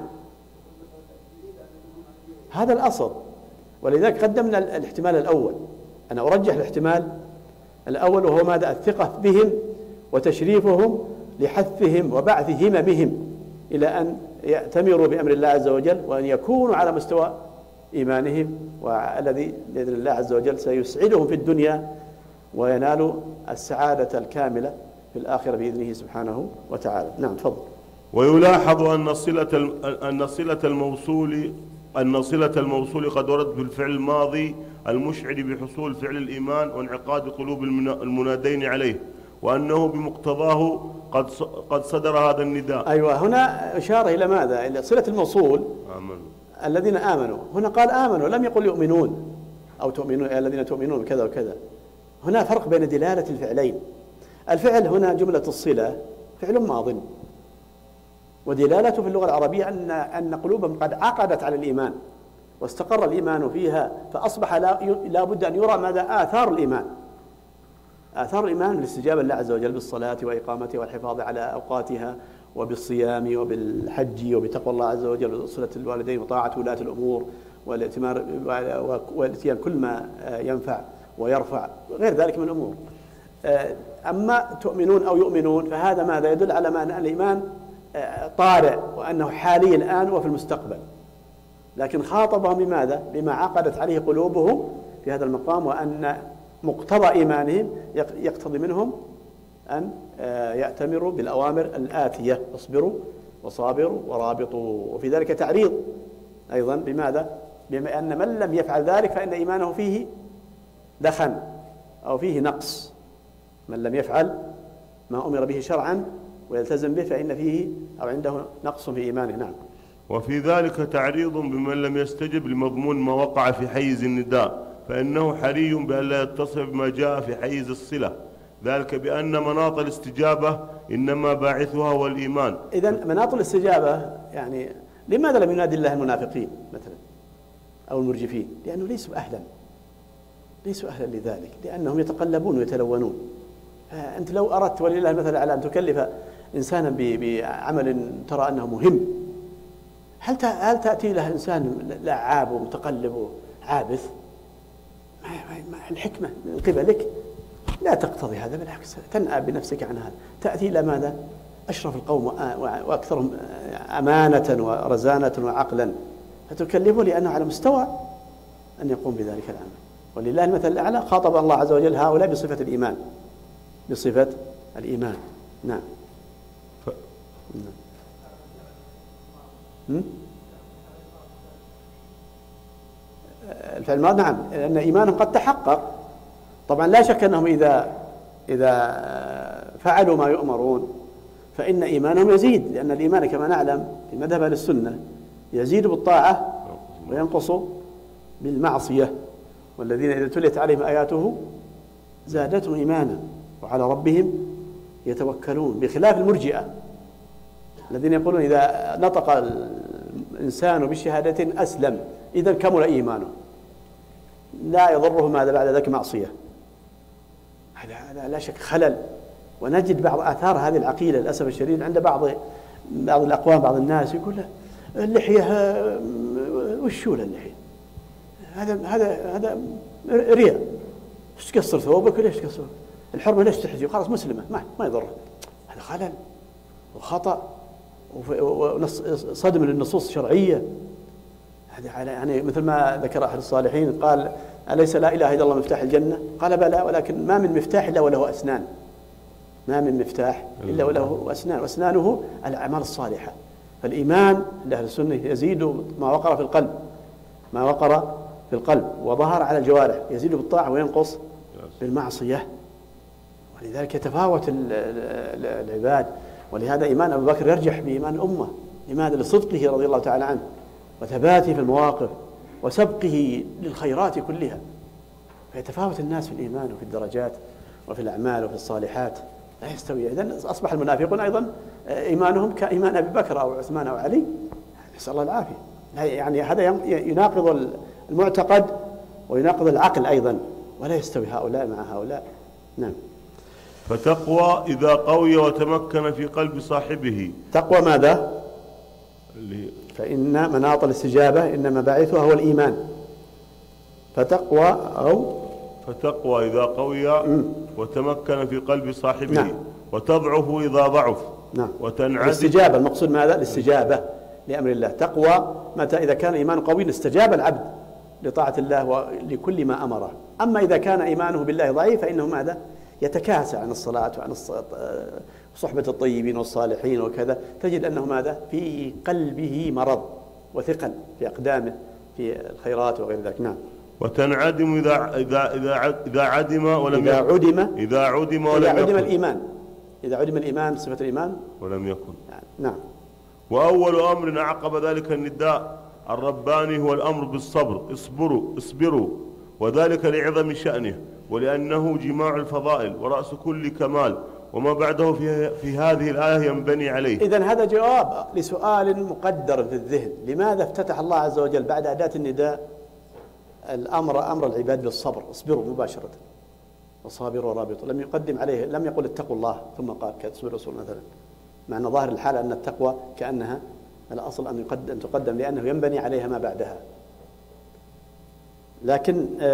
S1: هذا الأصل، ولذلك قدمنا الاحتمال الأول. أنا أرجح الاحتمال الأول، وهو ماذا؟ الثقة بهم وتشريفهم لحثهم وبعث هممهم إلى أن يأتمروا بأمر الله عز وجل وأن يكونوا على مستوى إيمانهم، والذي بإذن الله عز وجل سيسعدهم في الدنيا وينالوا السعادة الكاملة في الآخرة بإذنه سبحانه وتعالى. نعم تفضل.
S2: ويلاحظ أن صلة الموصول قد ورد بالفعل الماضي المشعر بحصول فعل الإيمان وانعقاد قلوب المنادين عليه، وأنه بمقتضاه قد صدر هذا النداء.
S1: أيوة، هنا إشارة إلى ماذا؟ إلى صلة الموصول.
S2: آمنوا
S1: الذين آمنوا، هنا قال آمنوا، لم يقل يؤمنون أو تؤمنون الذين تؤمنون كذا وكذا. هنا فرق بين دلالة الفعلين. الفعل هنا جملة الصلة فعل ماض، ودلالته في اللغة العربية أن قلوبهم قد عقدت على الإيمان واستقر الإيمان فيها، فأصبح لا بد أن يرى ماذا؟ آثار الإيمان. آثار الإيمان بالاستجابة لله عز وجل بالصلاة وإقامتها والحفاظ على أوقاتها وبالصيام وبالحج وبتقوى الله عز وجل وصلة الوالدين وطاعة ولاة الأمور والاتيان كل ما ينفع ويرفع، غير ذلك من الأمور. أما تؤمنون أو يؤمنون فهذا ماذا يدل على أن الإيمان طارئ وأنه حالي الآن وفي المستقبل، لكن خاطبهم بماذا؟ بما عقدت عليه قلوبهم في هذا المقام، وأن مقتضى إيمانهم يقتضي منهم أن يأتمروا بالأوامر الآتية: اصبروا وصابروا ورابطوا. وفي ذلك تعريض أيضا بماذا؟ بما أن من لم يفعل ذلك فإن إيمانه فيه دخن أو فيه نقص. من لم يفعل ما أمر به شرعا ويلتزم به فإن فيه أو عنده نقص في إيمانه. نعم.
S2: وفي ذلك تعريض بمن لم يستجب لمضمون ما وقع في حيز النداء، فإنه حري بأن لا يتصف بما جاء في حيز الصلة، ذلك بأن مناط الاستجابة إنما باعثها هو الإيمان.
S1: إذن مناط الاستجابة، يعني لماذا لم ينادي الله المنافقين مثلا أو المرجفين؟ لأنه ليسوا أهلا لذلك، لأنهم يتقلبون ويتلونون. أنت لو أردت ولله المثل على أن تكلف إنسانا بعمل ترى أنه مهم، هل تأتي له إنسان لعاب ومتقلب وعابث؟ الحكمة من قبلك لا تقتضي هذا، بالعكس تنأى بنفسك عن هذا. تأتي إلى ماذا؟ أشرف القوم وأكثرهم أمانة ورزانة وعقلا، فتكلفه لأنه على مستوى أن يقوم بذلك العمل. ولله المثل الأعلى. خاطب الله عز وجل هؤلاء بصفة الإيمان، بصفة الإيمان. نعم. الفعل الماضي نعم، لأن إيمانهم قد تحقق. طبعا لا شك أنهم إذا فعلوا ما يؤمرون فإن إيمانهم يزيد، لأن الإيمان كما نعلم في مذهب أهل السنة يزيد بالطاعة وينقص بالمعصية. والذين إذا تليت عليهم آياته زادتهم إيمانا وعلى ربهم يتوكلون، بخلاف المرجئة الذين يقولون إذا نطق الإنسان بشهادة أسلم إذا كمل إيمانه، لا يضره ماذا بعد ذلك معصية. هذا لا شك خلل. ونجد بعض آثار هذه العقيدة للأسف الشديد عند بعض الأقوام، بعض الناس يقول اللحية وشو اللحية؟ هذا رياء. ايش تقصر ثوبك؟ ليش تقصر؟ الحرمة ليش تحجب؟ خلاص مسلمة ما يضر. هذا خلل وخطأ وصدم للنصوص الشرعية. يعني مثل ما ذكر أحد الصالحين قال: أليس لا إله إلا الله مفتاح الجنة؟ قال: بلى، ولكن ما من مفتاح إلا وله أسنان. ما من مفتاح إلا وله أسنان، وأسنانه الأعمال الصالحة. فالإيمان عند أهل السنة يزيد ما وقر في القلب، ما وقر في القلب وظهر على الجوارح، يزيد بالطاعة وينقص بالمعصية. ولذلك يتفاوت العباد. ولهذا إيمان أبو بكر يرجح بإيمان الأمة. لماذا؟ لصدقه رضي الله تعالى عنه وثباته في المواقف وسبقه للخيرات كلها. فيتفاوت الناس في الإيمان وفي الدرجات وفي الأعمال وفي الصالحات، لا يستوي. إذن أصبح المنافقون أيضا إيمانهم كإيمان أبي بكر أو عثمان أو علي، نسأل الله العافية. يعني هذا يناقض المعتقد ويناقض العقل أيضا، ولا يستوي هؤلاء مع هؤلاء. نعم.
S2: فتقوى إذا قوي وتمكن في قلب صاحبه.
S1: تقوى ماذا؟ فإن مناط الاستجابة إنما باعثها هو الإيمان. فتقوى
S2: إذا قوي وتمكن في قلب صاحبه.
S1: نعم.
S2: وتضعف إذا ضعف.
S1: نعم.
S2: وتنعدم.
S1: الاستجابة المقصود ماذا؟ الاستجابة لأمر الله. تقوى متى؟ إذا كان إيمان قوي استجاب العبد لطاعة الله ولكل ما أمره. أما إذا كان إيمانه بالله ضعيف فإنه ماذا؟ يتكاسل عن الصلاة وعن صحبة الطيبين والصالحين وكذا، تجد أنه ماذا؟ في قلبه مرض وثقل في أقدامه في الخيرات وغير ذلك. نعم.
S2: وتنعدم إذا عدم ولم
S1: إذا عدم الإيمان. إذا عدم الإيمان، صفة الإيمان
S2: ولم يكن.
S1: نعم.
S2: وأول أمر أعقب ذلك النداء الرباني هو الأمر بالصبر. اصبروا، وذلك لعظم شأنه ولأنه جماع الفضائل ورأس كل كمال، وما بعده في هذه الآية ينبني عليه.
S1: إذن هذا جواب لسؤال مقدر في الذهن: لماذا افتتح الله عز وجل بعد أداة النداء أمر العباد بالصبر؟ اصبروا مباشرة، وصابروا ورابطوا. لم يقدم عليه، لم يقل اتقوا الله ثم قال كسورة الرسول مثلا، مع أن ظاهر الحال أن التقوى كأنها الأصل أن تقدم لأنه ينبني عليها ما بعدها. لكن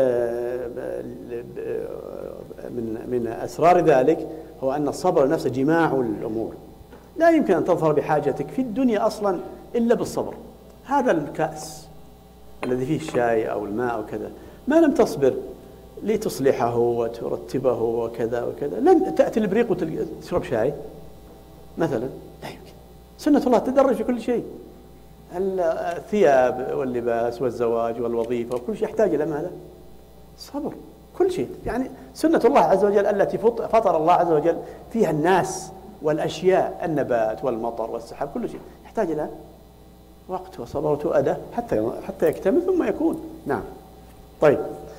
S1: من أسرار ذلك هو أن الصبر نفسه جماع الأمور. لا يمكن أن تظهر بحاجتك في الدنيا أصلا إلا بالصبر. هذا الكأس الذي فيه الشاي أو الماء أو كذا، ما لم تصبر لتصلحه وترتبه وكذا وكذا، لن تأتي البريق وتشرب شاي مثلا، لا يمكن. سنة الله تدرج في كل شيء، الثياب واللباس والزواج والوظيفة وكل شيء يحتاج إلى ماذا؟ صبر. كل شيء يعني سنة الله عز وجل التي فطر الله عز وجل فيها الناس والأشياء، النبات والمطر والسحاب، كل شيء يحتاج إلى وقت وصبر وأداة حتى يكتمل ثم يكون. نعم. طيب،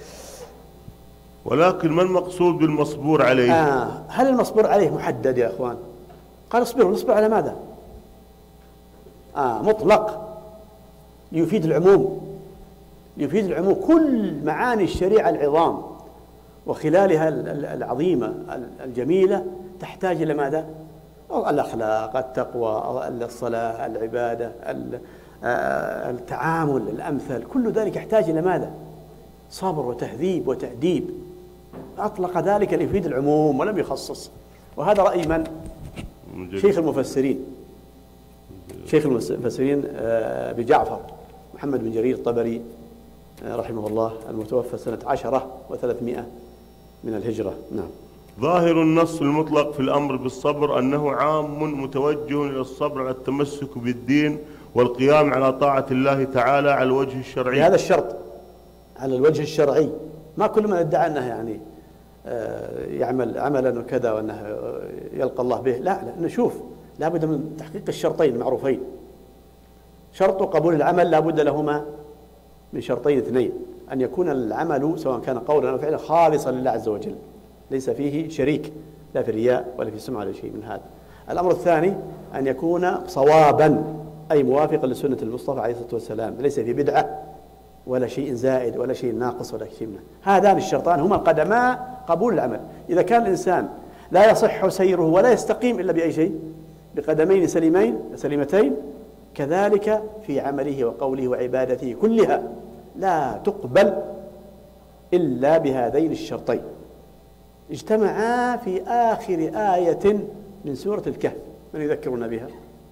S2: ولكن ما المقصود بالمصبور عليه؟
S1: هل المصبور عليه محدد يا أخوان؟ قال اصبروا. نصبر على ماذا؟ مطلق، يفيد العموم. كل معاني الشريعة العظام وخلالها العظيمة الجميلة تحتاج إلى ماذا؟ الأخلاق، التقوى، الصلاة، العبادة، التعامل الأمثل، كل ذلك يحتاج إلى ماذا؟ صبر وتهذيب وتأديب. أطلق ذلك ليفيد العموم ولم يخصص. وهذا رأي من؟ شيخ المفسرين أبي جعفر محمد بن جرير الطبري رحمه الله، المتوفى سنة 10 و300 من الهجرة. نعم.
S2: ظاهر النص المطلق في الأمر بالصبر أنه عام متوجه إلى الصبر على التمسك بالدين والقيام على طاعة الله تعالى على الوجه الشرعي.
S1: هذا الشرط على الوجه الشرعي. ما كل من ادعى أنه يعني يعمل عملا وكذا وأنه يلقى الله به، لا نشوف لابد من تحقيق الشرطين المعروفين. شرط قبول العمل لابد لهما من شرطين اثنين: أن يكون العمل سواء كان قولا أو فعلا خالصا لله عز وجل، ليس فيه شريك، لا في الرياء ولا في السمعة ولا شيء من هذا. الأمر الثاني أن يكون صوابا، أي موافقا لسنة المصطفى عليه الصلاة والسلام، ليس في بدعة ولا شيء زائد ولا شيء ناقص ولا شيء منه. هذان الشرطان هما قدما قبول العمل. إذا كان الإنسان لا يصح سيره ولا يستقيم إلا بأي شيء؟ بقدمين سليمتين، كذلك في عمله وقوله وعبادته كلها لا تقبل إلا بهذين الشرطين. اجتمعا في آخر آية من سورة الكهف. من يذكرنا بها؟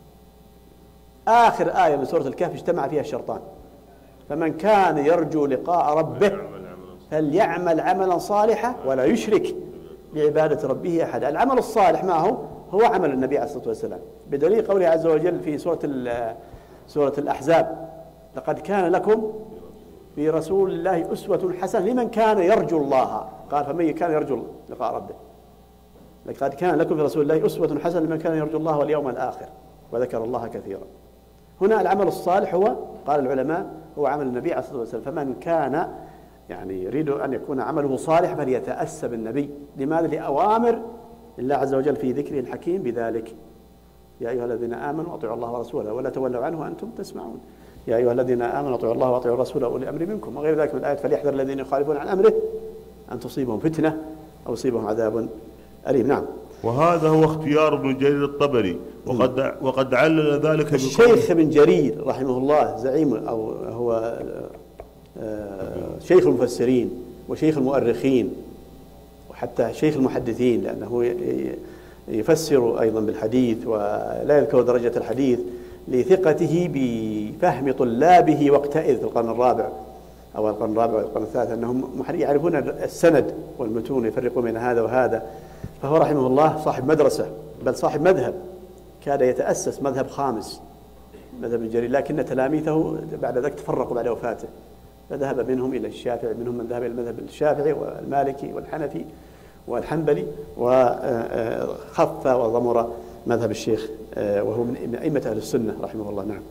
S1: آخر آية من سورة الكهف اجتمع فيها الشرطان: فمن كان يرجو لقاء ربه فليعمل عملا صالحا ولا يشرك بعبادة ربه أحد. العمل الصالح ما هو عمل النبي عليه الصلاة والسلام، بدليل قوله عز وجل في سورة الأحزاب: لقد كان لكم في رسول الله أسوة حسنة لمن كان يرجو الله. قال: فمن كان يرجو لقاء ربه. لقد كان لكم في رسول الله أسوة حسنة لمن كان يرجو الله واليوم الآخر وذكر الله كثيرا. هنا العمل الصالح هو، قال العلماء، هو عمل النبي عليه الصلاة والسلام. فمن كان يعني يريد أن يكون عمله صالح فليتأسى بالنبي. لماذا؟ لأوامر الله عز وجل في ذكره الحكيم بذلك. يا أيها الذين آمنوا أطيعوا الله ورسوله ولا تولوا عنه وأنتم تسمعون. يا أيها الذين آمنوا أطيعوا الله وأطيعوا الرسول وأولي الأمر منكم، وغير ذلك من الآيات. فليحذر الذين يخالفون عن أمره أن تصيبهم فتنة أو يصيبهم عذاب أليم. نعم.
S2: وهذا هو اختيار ابن جرير الطبري، وقد علل ذلك
S1: الشيخ ابن جرير رحمه الله زعيم، أو هو شيخ المفسرين وشيخ المؤرخين وحتى شيخ المحدثين، لأنه يفسر أيضا بالحديث ولا يذكر درجة الحديث لثقته بفهم طلابه وقتئذ في القرن الرابع أو القرن الرابع والقرن الثالث، أنهم يعرفون السند والمتون يفرقون بين هذا وهذا. فهو رحمه الله صاحب مدرسة، بل صاحب مذهب، كاد يتأسس مذهب خامس، مذهب الجرير، لكن تلاميذه بعد ذلك تفرقوا بعد وفاته، فذهب منهم إلى الشافعي، منهم من ذهب إلى المذهب الشافعي والمالكي والحنفي والحنبلي، وخف وضمر مذهب الشيخ وهو من أئمة أهل السنة رحمه الله. نعم.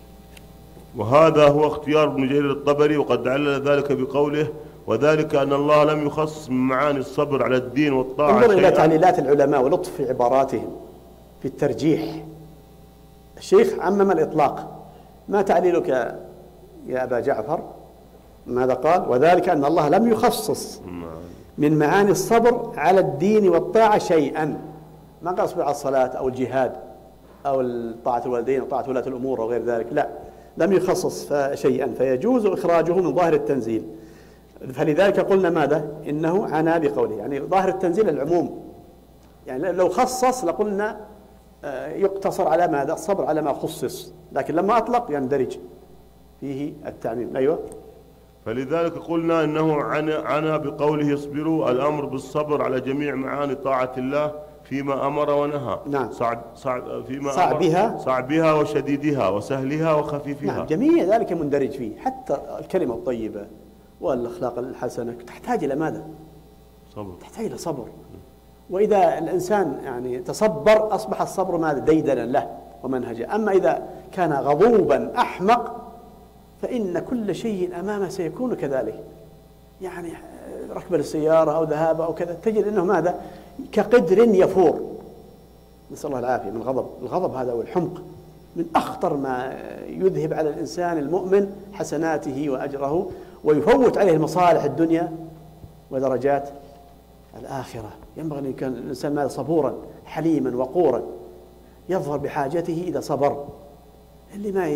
S2: وهذا هو اختيار ابن جرير الطبري، وقد علل ذلك بقوله: وذلك أن الله لم يخص من معاني الصبر على الدين والطاعة.
S1: انظر إلى تعليلات العلماء ولطف في عباراتهم في الترجيح. الشيخ عمم الإطلاق. ما تعليلك يا أبا جعفر؟ ماذا قال؟ وذلك أن الله لم يخصص من معاني الصبر على الدين والطاعة شيئا. ما قال اصبر على الصلاة أو الجهاد أو طاعة الوالدين أو طاعة ولاة الأمور أو غير ذلك، لا، لم يخصص شيئا، فيجوز إخراجه من ظاهر التنزيل. فلذلك قلنا ماذا؟ إنه عنا بقوله، يعني ظاهر التنزيل العموم، يعني لو خصص لقلنا يقتصر على ماذا؟ الصبر على ما خصص، لكن لما أطلق يندرج فيه التعميم. أيوة.
S2: فلذلك قلنا إنه عنا بقوله اصبروا الأمر بالصبر على جميع معاني طاعة الله فيما أمر ونهى.
S1: نعم.
S2: فيما
S1: صعبها
S2: وشديدها وسهلها وخفيفها.
S1: نعم، جميع ذلك مندرج فيه، حتى الكلمة الطيبة والأخلاق الحسنة تحتاج إلى ماذا؟
S2: صبر.
S1: تحتاج إلى صبر. وإذا الإنسان يعني تصبر أصبح الصبر ماذا؟ ديدنا له ومنهجا. أما إذا كان غضوبا أحمق فإن كل شيء أمامه سيكون كذلك، يعني ركب السيارة أو ذهاب أو كذا تجد أنه ماذا؟ كقدر يفور، نسأل الله العافية من غضب. الغضب هذا والحمق من أخطر ما يذهب على الإنسان المؤمن حسناته وأجره، ويفوت عليه المصالح الدنيا ودرجات الآخرة. ينبغي أن يكون الإنسان ماذا؟ صبورا حليما وقورا، يظهر بحاجته إذا صبر. اللي ما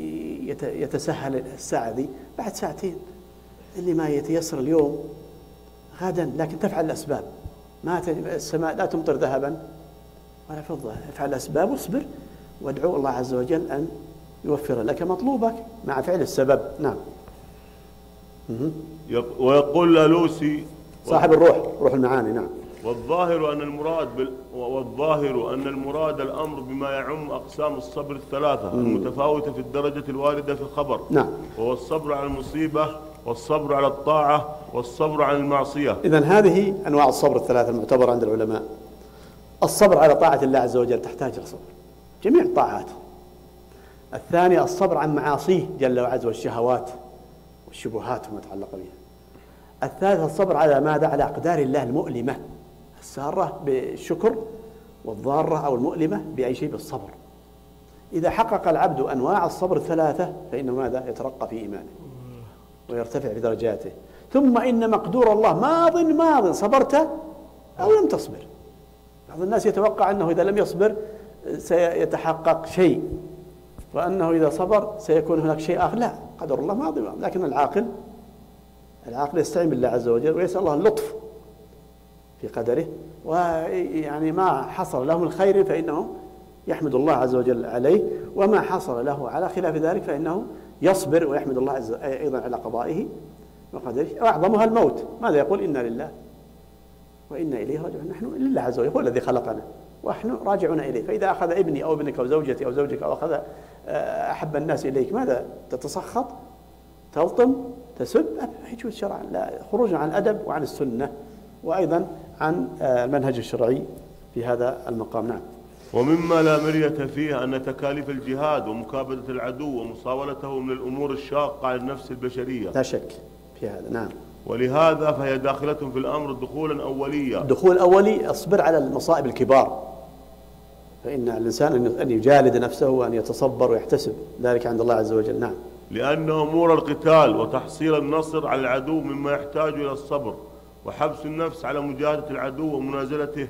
S1: يتسهل الساعة ذي بعد ساعتين، اللي ما يتيسر اليوم غدا، لكن تفعل الأسباب. السماء لا تمطر ذهبا ولا فضة، افعل الأسباب واصبر وادعو الله عز وجل أن يوفر لك مطلوبك مع فعل السبب. نعم.
S2: ويقول الألوسي
S1: صاحب الروح، روح المعاني. نعم.
S2: والظاهر أن المراد الأمر بما يعم أقسام الصبر الثلاثة المتفاوتة في الدرجة الواردة في الخبر.
S1: نعم.
S2: وهو الصبر على المصيبة والصبر على الطاعة والصبر على المعصية.
S1: إذن هذه أنواع الصبر الثلاثة المعتبرة عند العلماء. الصبر على طاعة الله عز وجل تحتاج إلى صبر، جميع الطاعات. الثاني الصبر عن معاصيه جل وعز والشهوات والشبهات وما تعلق بها. الثالث الصبر على ماذا؟ على أقدار الله المؤلمة، السارة بالشكر والضارة أو المؤلمة بأي شيء بالصبر. إذا حقق العبد أنواع الصبر الثلاثة فإنه ماذا؟ يترقى في إيمانه ويرتفع بدرجاته. ثم إن مقدور الله ماض صبرت أو لم تصبر. بعض الناس يتوقع أنه إذا لم يصبر سيتحقق شيء، وأنه إذا صبر سيكون هناك شيء آخر. لا، قدر الله ماضي. لكن العاقل يستعين بالله عز وجل ويسأل الله اللطف في قدره، ويعني ما حصل له من خير فإنه يحمد الله عز وجل عليه، وما حصل له على خلاف ذلك فإنه يصبر ويحمد الله عز وجل أيضا على قضائه وقدره. وأعظمها الموت. ماذا يقول؟ إنا لله وإنا إليه راجعون. نحن لله عز وجل، هو الذي خلقنا ونحن راجعون إليه. فإذا أخذ ابني أو ابنك أو زوجتي أو زوجك أو أخذ أحب الناس إليك، ماذا؟ تتسخط، تلطم، تسب؟ يجوز شرعا، لا، خروج عن الأدب وعن السنة. وأيضا عن المنهج الشرعي في هذا المقام. نعم.
S2: ومما لا مرية فيه أن تكاليف الجهاد ومكابدة العدو ومصاولته من الأمور الشاقة على النفس البشرية
S1: لا شك في هذا. نعم.
S2: ولهذا فهي داخلة في الأمر دخولا أوليا.
S1: دخول أولي، اصبر على المصائب الكبار، فإن الإنسان أن يجالد نفسه وأن يتصبر ويحتسب ذلك عند الله عز وجل. نعم.
S2: لأن أمور القتال وتحصيل النصر على العدو مما يحتاج إلى الصبر وحبس النفس على مجاهدة العدو ومنازلته،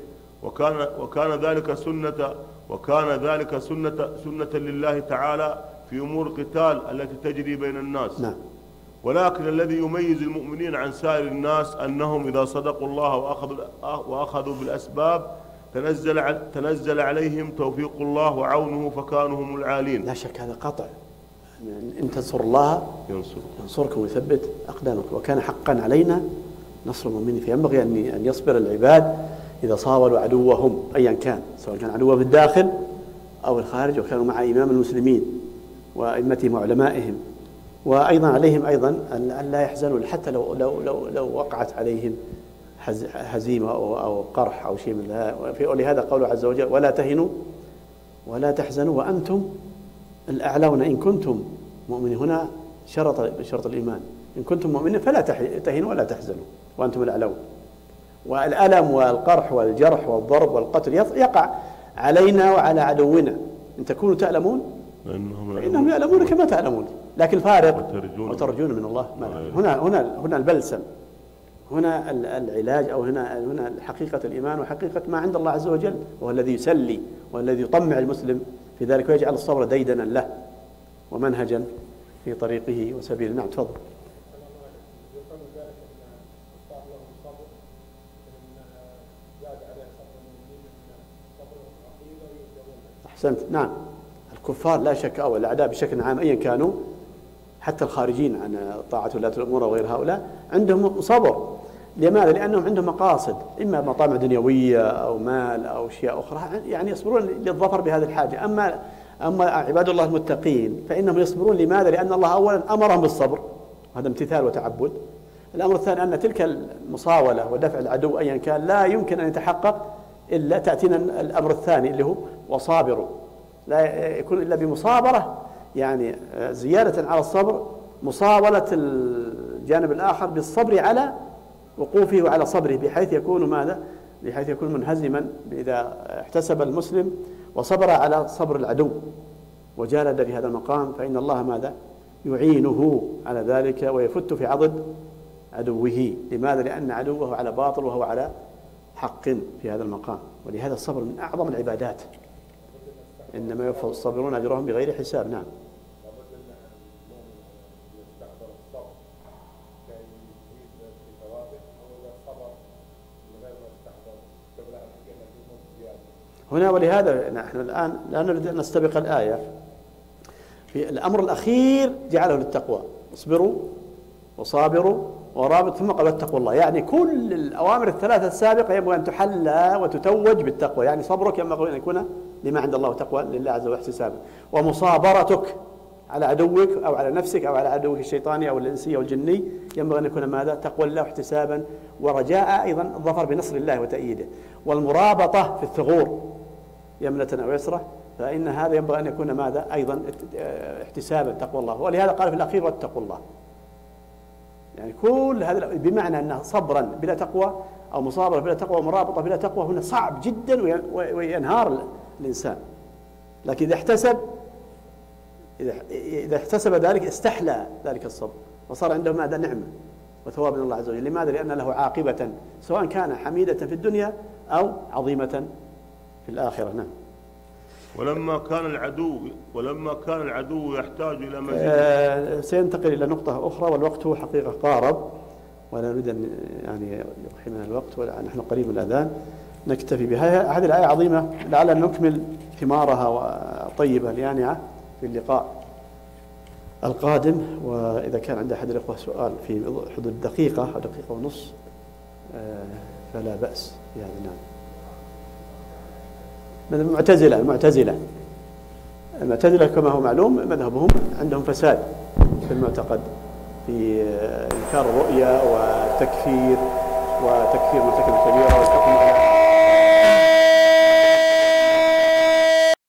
S2: وكان ذلك سنة لله تعالى في أمور القتال التي تجري بين الناس.
S1: نعم.
S2: ولكن الذي يميز المؤمنين عن سائر الناس أنهم إذا صدقوا الله وأخذوا بالأسباب تنزل عليهم توفيق الله وعونه فكانوا هم العالين.
S1: لا شك هذا قطع. إن تنصر الله ينصركم ويثبت أقدامكم، وكان حقا علينا نصر المؤمنين. فينبغي أن يصبر العباد إذا صاولوا عدوهم أيا كان، سواء كان عدوهم في الداخل أو الخارج، وكانوا مع إمام المسلمين وأئمتهم وعلمائهم. وأيضا عليهم أيضا أن لا يحزنوا حتى لو وقعت عليهم هزيمة أو قرح أو شيء من ذلك. ولهذا قوله عز وجل: ولا تهنوا ولا تحزنوا وأنتم الأعلون إن كنتم مؤمنين. هنا شرط الإيمان، إن كنتم مؤمنين فلا تهنوا ولا تحزنوا وأنتم الأعلون. والألم والقرح والجرح والضرب والقتل يقع علينا وعلى عدونا، إن تكونوا تألمون فإنهم يألمون كما تألمون، لكن الفارق وترجون من الله. هنا البلسم، هنا العلاج، أو هنا حقيقة الإيمان وحقيقة ما عند الله عز وجل، وهو الذي يسلي والذي يطمع المسلم في ذلك ويجعل الصبر ديدنا له ومنهجا في طريقه وسبيله. نعم تفضل. أحسنت. نعم. الكفار لا شك أو الأعداء بشكل عام أيا كانوا، حتى الخارجين عن طاعة ولاة الأمور وغير هؤلاء، عندهم صبر. لماذا؟ لأنهم عندهم مقاصد، إما مطامع دنيوية أو مال أو أشياء أخرى، يعني يصبرون للظفر بهذه الحاجة. أما عباد الله المتقين فإنهم يصبرون. لماذا؟ لأن الله أولا أمرهم بالصبر، وهذا امتثال وتعبد. الأمر الثاني أن تلك المصاولة ودفع العدو أيا كان لا يمكن أن يتحقق إلا تأتينا الأمر الثاني اللي هو وصابروا، لا يكون إلا بمصابرة، يعني زيادة على الصبر، مصاولة الجانب الآخر بالصبر على وقوفه وعلى صبره، بحيث يكون ماذا؟ بحيث يكون منهزما إذا احتسب المسلم وصبر على صبر العدو وجالد في هذا المقام، فإن الله ماذا؟ يعينه على ذلك ويفت في عضد عدوه. لماذا؟ لأن عدوه على باطل وهو على حق في هذا المقام. ولهذا الصبر من أعظم العبادات، إنما يوفى الصابرون أجرهم بغير حساب. نعم. هنا ولهذا نحن الآن لا نريد أن نستبق الآية. في الأمر الأخير جعله للتقوى: اصبروا وصابروا ورابط، ثم قال اتقوا الله. يعني كل الأوامر الثلاثة السابقة ينبغي أن تحلى وتتوج بالتقوى. يعني صبرك ينبغي أن يكون لما عند الله وتقوى لله عز وجل واحتسابه، ومصابرتك على عدوك أو على نفسك أو على عدوك الشيطاني أو الإنسي أو الجني ينبغي أن يكون ماذا؟ تقوى الله واحتسابا ورجاء أيضا الظفر بنصر الله وتأييده. والمرابطة في الثغور يمنة أو يسرة، فإن هذا ينبغي أن يكون ماذا؟ أيضا احتسابا تقوى الله. ولهذا قال في الأخير: واتقوا الله. يعني كل هذا بمعنى أنه صبرا بلا تقوى أو مصابرة بلا تقوى ومرابطة بلا تقوى هنا صعب جدا وينهار الإنسان. لكن إذا احتسب ذلك استحلى ذلك الصبر وصار عنده ماذا؟ نعمة وثواب من الله عز وجل. لماذا؟ لأن له عاقبة سواء كان حميدة في الدنيا أو عظيمة في الآخرة. نعم.
S2: ولما كان العدو يحتاج إلى مزيد.
S1: سينتقل إلى نقطة أخرى، والوقت هو حقيقة قارب ولا نريد أن يعني يقحمنا الوقت، ونحن قريب من الأذان. نكتفي بها. هذه الآية عظيمة، لعلنا نكمل ثمارها وطيبة اليانعة في اللقاء القادم. وإذا كان عند أحد الأخوة سؤال في حدود دقيقة أو دقيقة ونصف فلا بأس يعني. نعم. المعتزلة كما هو معلوم مذهبهم عندهم فساد في المعتقد، في إنكار الرؤيا والتكفير وتكفير مرتكب الكبيرة والحكم على